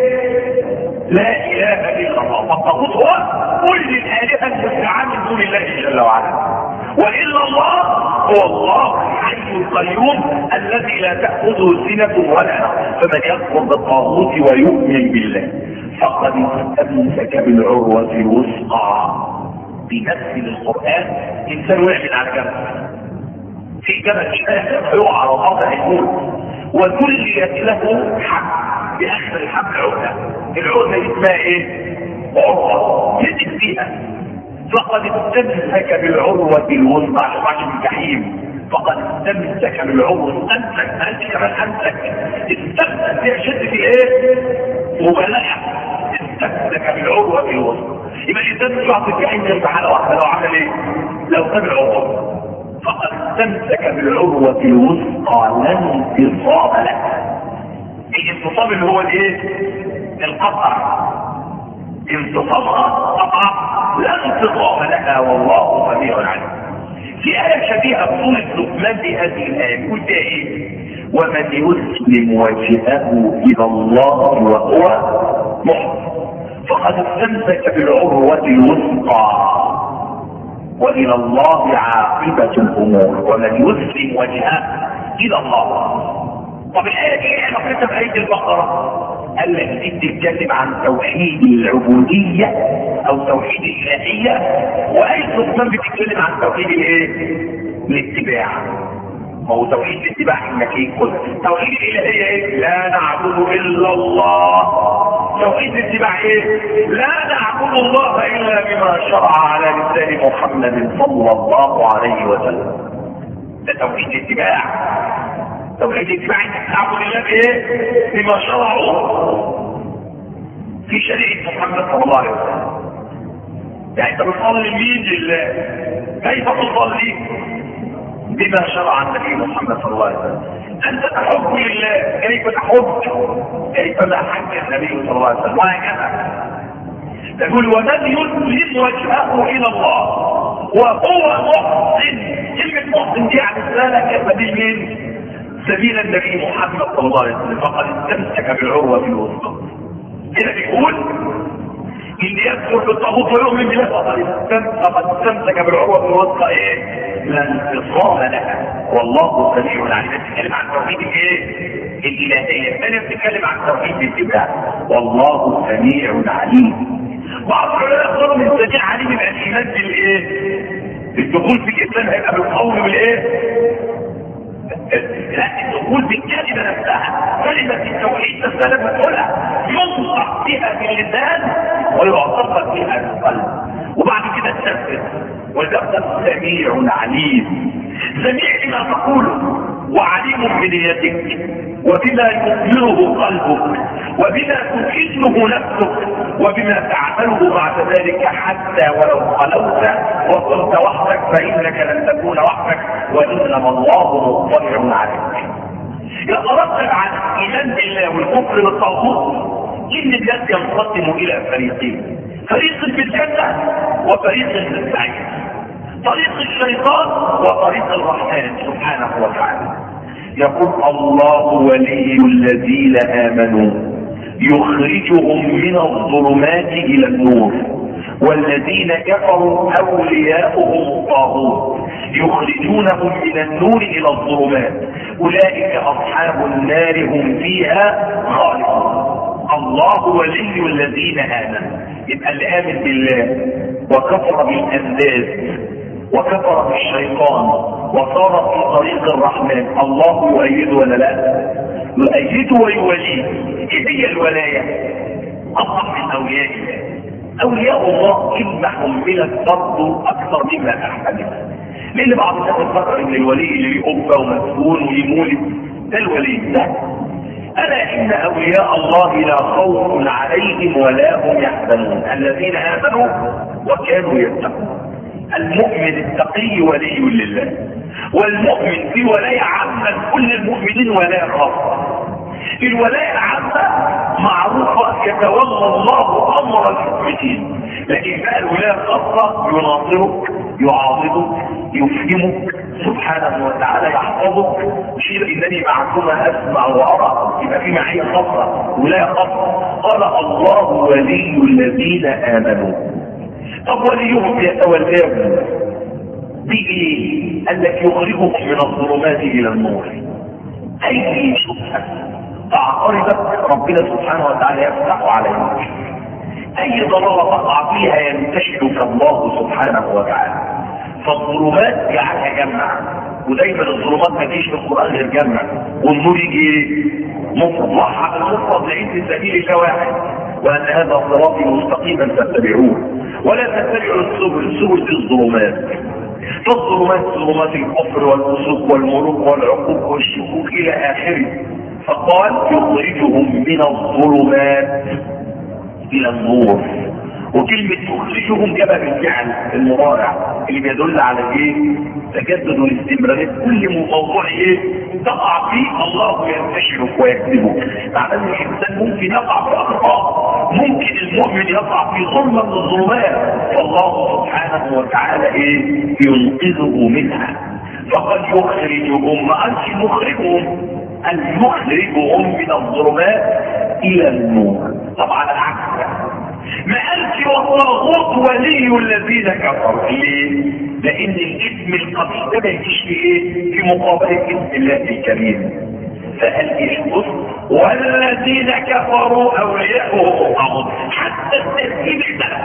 لا اله الا الله. فالطاغوت هو كل الالهه المستعان من دون الله جل وعلا. والا الله هو الله الحي القيوم الذي لا تاخذه سنه ولا نوم. فمن يكفر بالطاغوت ويؤمن بالله فقد استمسك بالعروه الوثقى. بنفس القران انسان واحد على جنب في جبل شاهد يقع على الارض هيموت وكليت له حبل، باخر الحبل عقده. العقده اسمها ايه؟ عروه يدك فيها. فقد استمسك بالعروه الوثقى عشان الجحيم. فقد استمسك بالعروه امسك انت كمان امسك استمسك فيها شد في ايه؟ مبالغه. استمسك بالعروه الوثقى. يبقى الانسان يقع في الجحيم يرجع على واحده لو عمل ايه؟ لو ساب العروه. فقد استمسك بالعروة الوثقى لا انتصاب لها. الانتصاب اللي هو الايه؟ القطع. انتصابها قطع لا انتصاب لها والله سميع عليم. في آية شبيهة بطولة لقمان بهذه الآية يقول فيها ايه؟ ومن يسلم وجهه إلى الله وهو محسن فقد استمسك بالعروة الوثقى وإلى الله عاقبة الأمور. ومن يسلم وجهه إلى الله. طب الآية دي احنا قلتها في آية البقرة التي بتتكلم عن توحيد العبودية أو توحيد الإلهية، وآية لقمان بتتكلم عن توحيد الإيه؟ الاتباع. ما هو توحيد الاتباع انك ايه؟ قلت توحيد الإلهية ايه؟ لا نعبد إلا الله. توحيد الاتباع ايه؟ لا نعبد الله الا بما شرع على لسان محمد صلى الله عليه وسلم. ده توحيد الاتباع. توحيد الاتباع انك تعبد الله بايه؟ بما شرعه في شريعه محمد صلى الله عليه وسلم. يعني انت بتصلي مين لله؟ كيف تصلي؟ بما شرع النبي محمد صلى الله عليه وسلم. انت تحب لله كيف تحب؟ كيف ما حج النبي صلى الله عليه وسلم. وهكذا تقول ومن يسلم وجهه الى الله وهو محسن. كلمه محسن دي عن السنه كسبيل مين؟ سبيل النبي محمد صلى الله عليه وسلم. فقد استمسك بالعروه الوثقى. هنا بيقول ان يكفر بالطاغوت ويؤمن بالله فقد استمسك بالعروه الوثقى ايه؟ لا انفصام لها والله سميع عليم. بتتكلم عن توحيد الايه؟ الالهيه. الثانيه بتتكلم عن توحيد الاتباع والله سميع عليم. بعض العلماء يقولوا من سميع عليم يبقى الايمان بالايه؟ الدخول في الاسلام هيبقى بالقول بالايه؟ لا، الدخول بالكلمه نفسها. كلمه التوحيد نفسها لما تقولها ينطق بها باللسان ويعتقد بها بالقلب وبعد كده تنفذ. وده سميع عليم. سميع بما تقوله وعليم بنيتك وبما يؤمره قلبك وبما تكنه نفسك وبما تعمله بعد ذلك حتى ولو خلوت وكنت وحدك فإنك لن تكون وحدك وإنما الله مطلع عليك. يترتب على الإيمان بالله والكفر بالطاغوت إن الناس ينقسم إلى فريقين. فريق في الجنة وفريق في السعير، طريق الشيطان وطريق الرحمن سبحانه وتعالى. يقول الله ولي الذين آمنوا يخرجهم من الظلمات إلى النور والذين كفروا أولياؤهم الطاغوت يخرجونهم من النور إلى الظلمات أولئك أصحاب النار هم فيها خالدون. الله ولي الذين آمنوا، يبقى اللي آمن بالله وكفر بالأنداد وكفر بالشيطان وصار في طريق الرحمن الله يؤيد ولا لا؟ يؤيد ويوليه. ايه هي الولاية؟ أصح من أولياء الله. أولياء الله كلمة حملت برضه أكثر مما تحتمل. لأن بعض الناس يفكر إن الولي اللي يقبى ومسؤول ويمولد ده الولي. لا، ألا إن أولياء الله لا خوف عليهم ولا هم يحزنون الذين آمنوا وكانوا يتقون. المؤمن التقي ولي لله، والمؤمن في ولاية عامة كل المؤمنين ولاية خاصة. الولاية العامة معروفة يتولى الله أمر المؤمنين، لكن بقى الولاية الخاصة يناصرك يعاضدك يفهمك سبحانه وتعالى يحفظك شيء إنني معكما أسمع وأرى، يبقى في معية خاصة ولاية خاصة. قال الله ولي الذين آمنوا. طب وليهم يتولاهم بإيه؟ قال لك يخرجهم من الظلمات إلى النور. أي شبهة تعترضك ربنا سبحانه وتعالى يفتح عليهم. أي ضلالة تقع فيها ينتشلك الله سبحانه وتعالى. فالظلمات يعني جمع، ودايما الظلمات ما تجيش في القرآن غير جمع، والنور يجي مفرد. وحق المفرد لعيد السبيل كواحد، وأن هذا صراطي مستقيما فاتبعوه ولا تتبعوا السبل سبل الظلمات. فالظلمات ظلمات الكفر والفسوق والمروق والعقوق والشكوك إلى آخره. فقال يخرجهم من الظلمات إلى النور. وكلمة يخرجهم جابها بالفعل المضارع اللي بيدل على ايه؟ تجدد والاستمرارية. كل موضوع ايه؟ تقع فيه الله ينتشرك ويكذبك. مع ان الانسان ممكن يقع في اخطاء، ممكن المؤمن يقع في ظلمة من الظلمات، فالله سبحانه وتعالى ايه؟ ينقذه منها. فقد يخرجهم، ما قالش مخرجهم، ان يخرجهم من الظلمات الى النور. طبعا العكس، ما قالش والطاغوت ولي الذين كفروا. ليه؟ لان الاسم القبيح ده ما يجيش في ايه؟ في مقابله اسم الله الكريم. فقال ايش؟ بص، والذين كفروا اولياؤهم الطاغوت. حتى الترتيب ده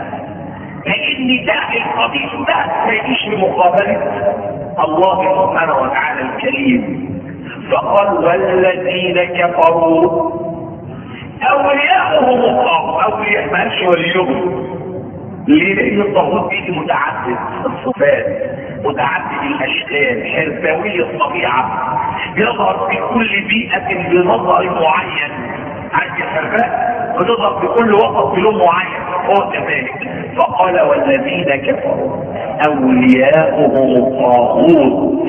لان ده القبيح ده ما يجيش في مقابله الله سبحانه وتعالى الكريم. فقال والذين كفروا اولياؤهم الطاغوت. اولياء ما قالش وليهم. ليه؟ لان الطاغوت بيجي متعدد الصفات، متعدد الاشكال، حرفاوي الطبيعه، بيظهر في كل بيئه بنظر معين. عند الحرفاء بتظهر في كل وقت بلون معين، هو كذلك. فقال والذين كفروا اولياؤهم الطاغوت.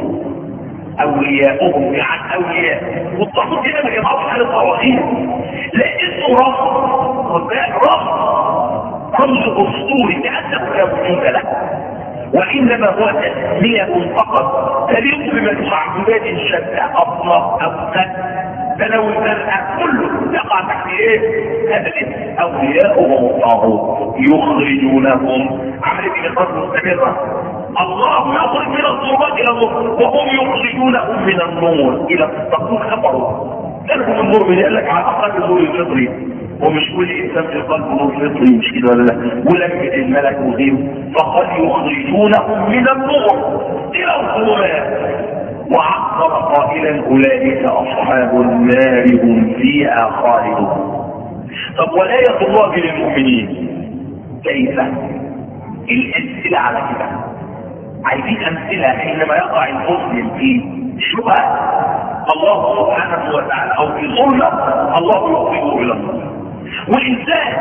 اولياؤهم يعني اولياء، والطاغوت هنا ما جمعوش على الطواغيت، لا اسمه رمز، رمز رمز اسطوري كانه لا وجود له، وانما هو تسميه فقط تليق بمعبودات شتى، اصناف اوثان تناول زرقاء، كله يقع تحت ايه؟ هذا الاسم. اولياؤهم الطاغوت يخرجونهم. عمليه الاخراج مستمره. الله يخرج من الظلمات الى النور وهم يخرجونهم من النور الى التقوى. خبروا كانوا من النور، قال لك على اقل النور الفطري، ومش كل انسان في قلبه نور فطري، مش كده ولا لا؟ ولمة الملك وغيره. فقد يخرجونهم من النور الى الظلمات. وعقب قائلا اولئك اصحاب النار هم فيها خالدون. طب ولاية الله للمؤمنين كيف؟ الامثله على كده. عايزين امثله حينما يقع المسلم في شبهه الله سبحانه وتعالى او في ظلمه الله يخرجه الى النور، وانسان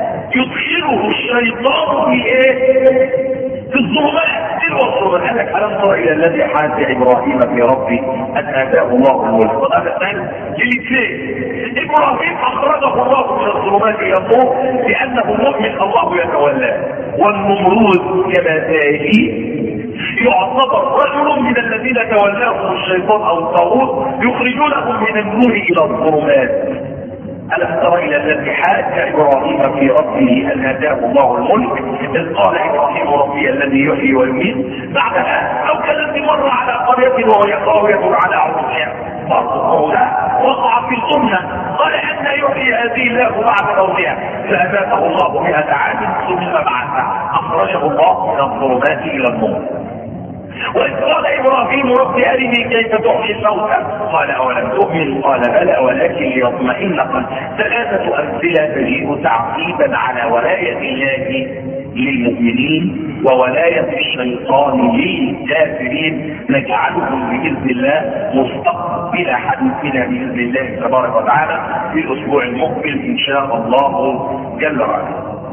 يدخله الشيطان في ايه؟ في الظلمات. ايه الظلمات؟ قال لك الم تر الى الذي حاج ابراهيم في ربه ان اتاه الله الملك. ابدا للاثنين. ابراهيم اخرجه الله من الظلمات الى النور لانه مؤمن الله يتولاه، والنمرود كمثاله يعتبر رجل من الذين تولاهم الشيطان او الطاغوت يخرجونهم من النور الى الظلمات. ألم تر إلى الذي حاج إبراهيم في ربه أن آتاه الله الملك إذ قال إبراهيم ربي الذي يحيي ويميت بعدها أو كالذي مر على قرية وهي خاوية على عروشها وقع في الأمة قال أن يحيي هذه الله بعد موتها فأماته الله مئة عام ثم بعثه أخرجه الله من الظلمات إلى النور. وإذ قال إبراهيم رب أرني كيف تحيي الموتى قال أولم تؤمن قال بلى ولكن ليطمئن قلبي. ثلاثة أمثلة تجيء تعقيبا على ولاية الله للمؤمنين وولاية الشيطان للكافرين نجعلهم بإذن الله مستقبل حديثنا بإذن الله تبارك وتعالى في الأسبوع المقبل إن شاء الله جل وعلا.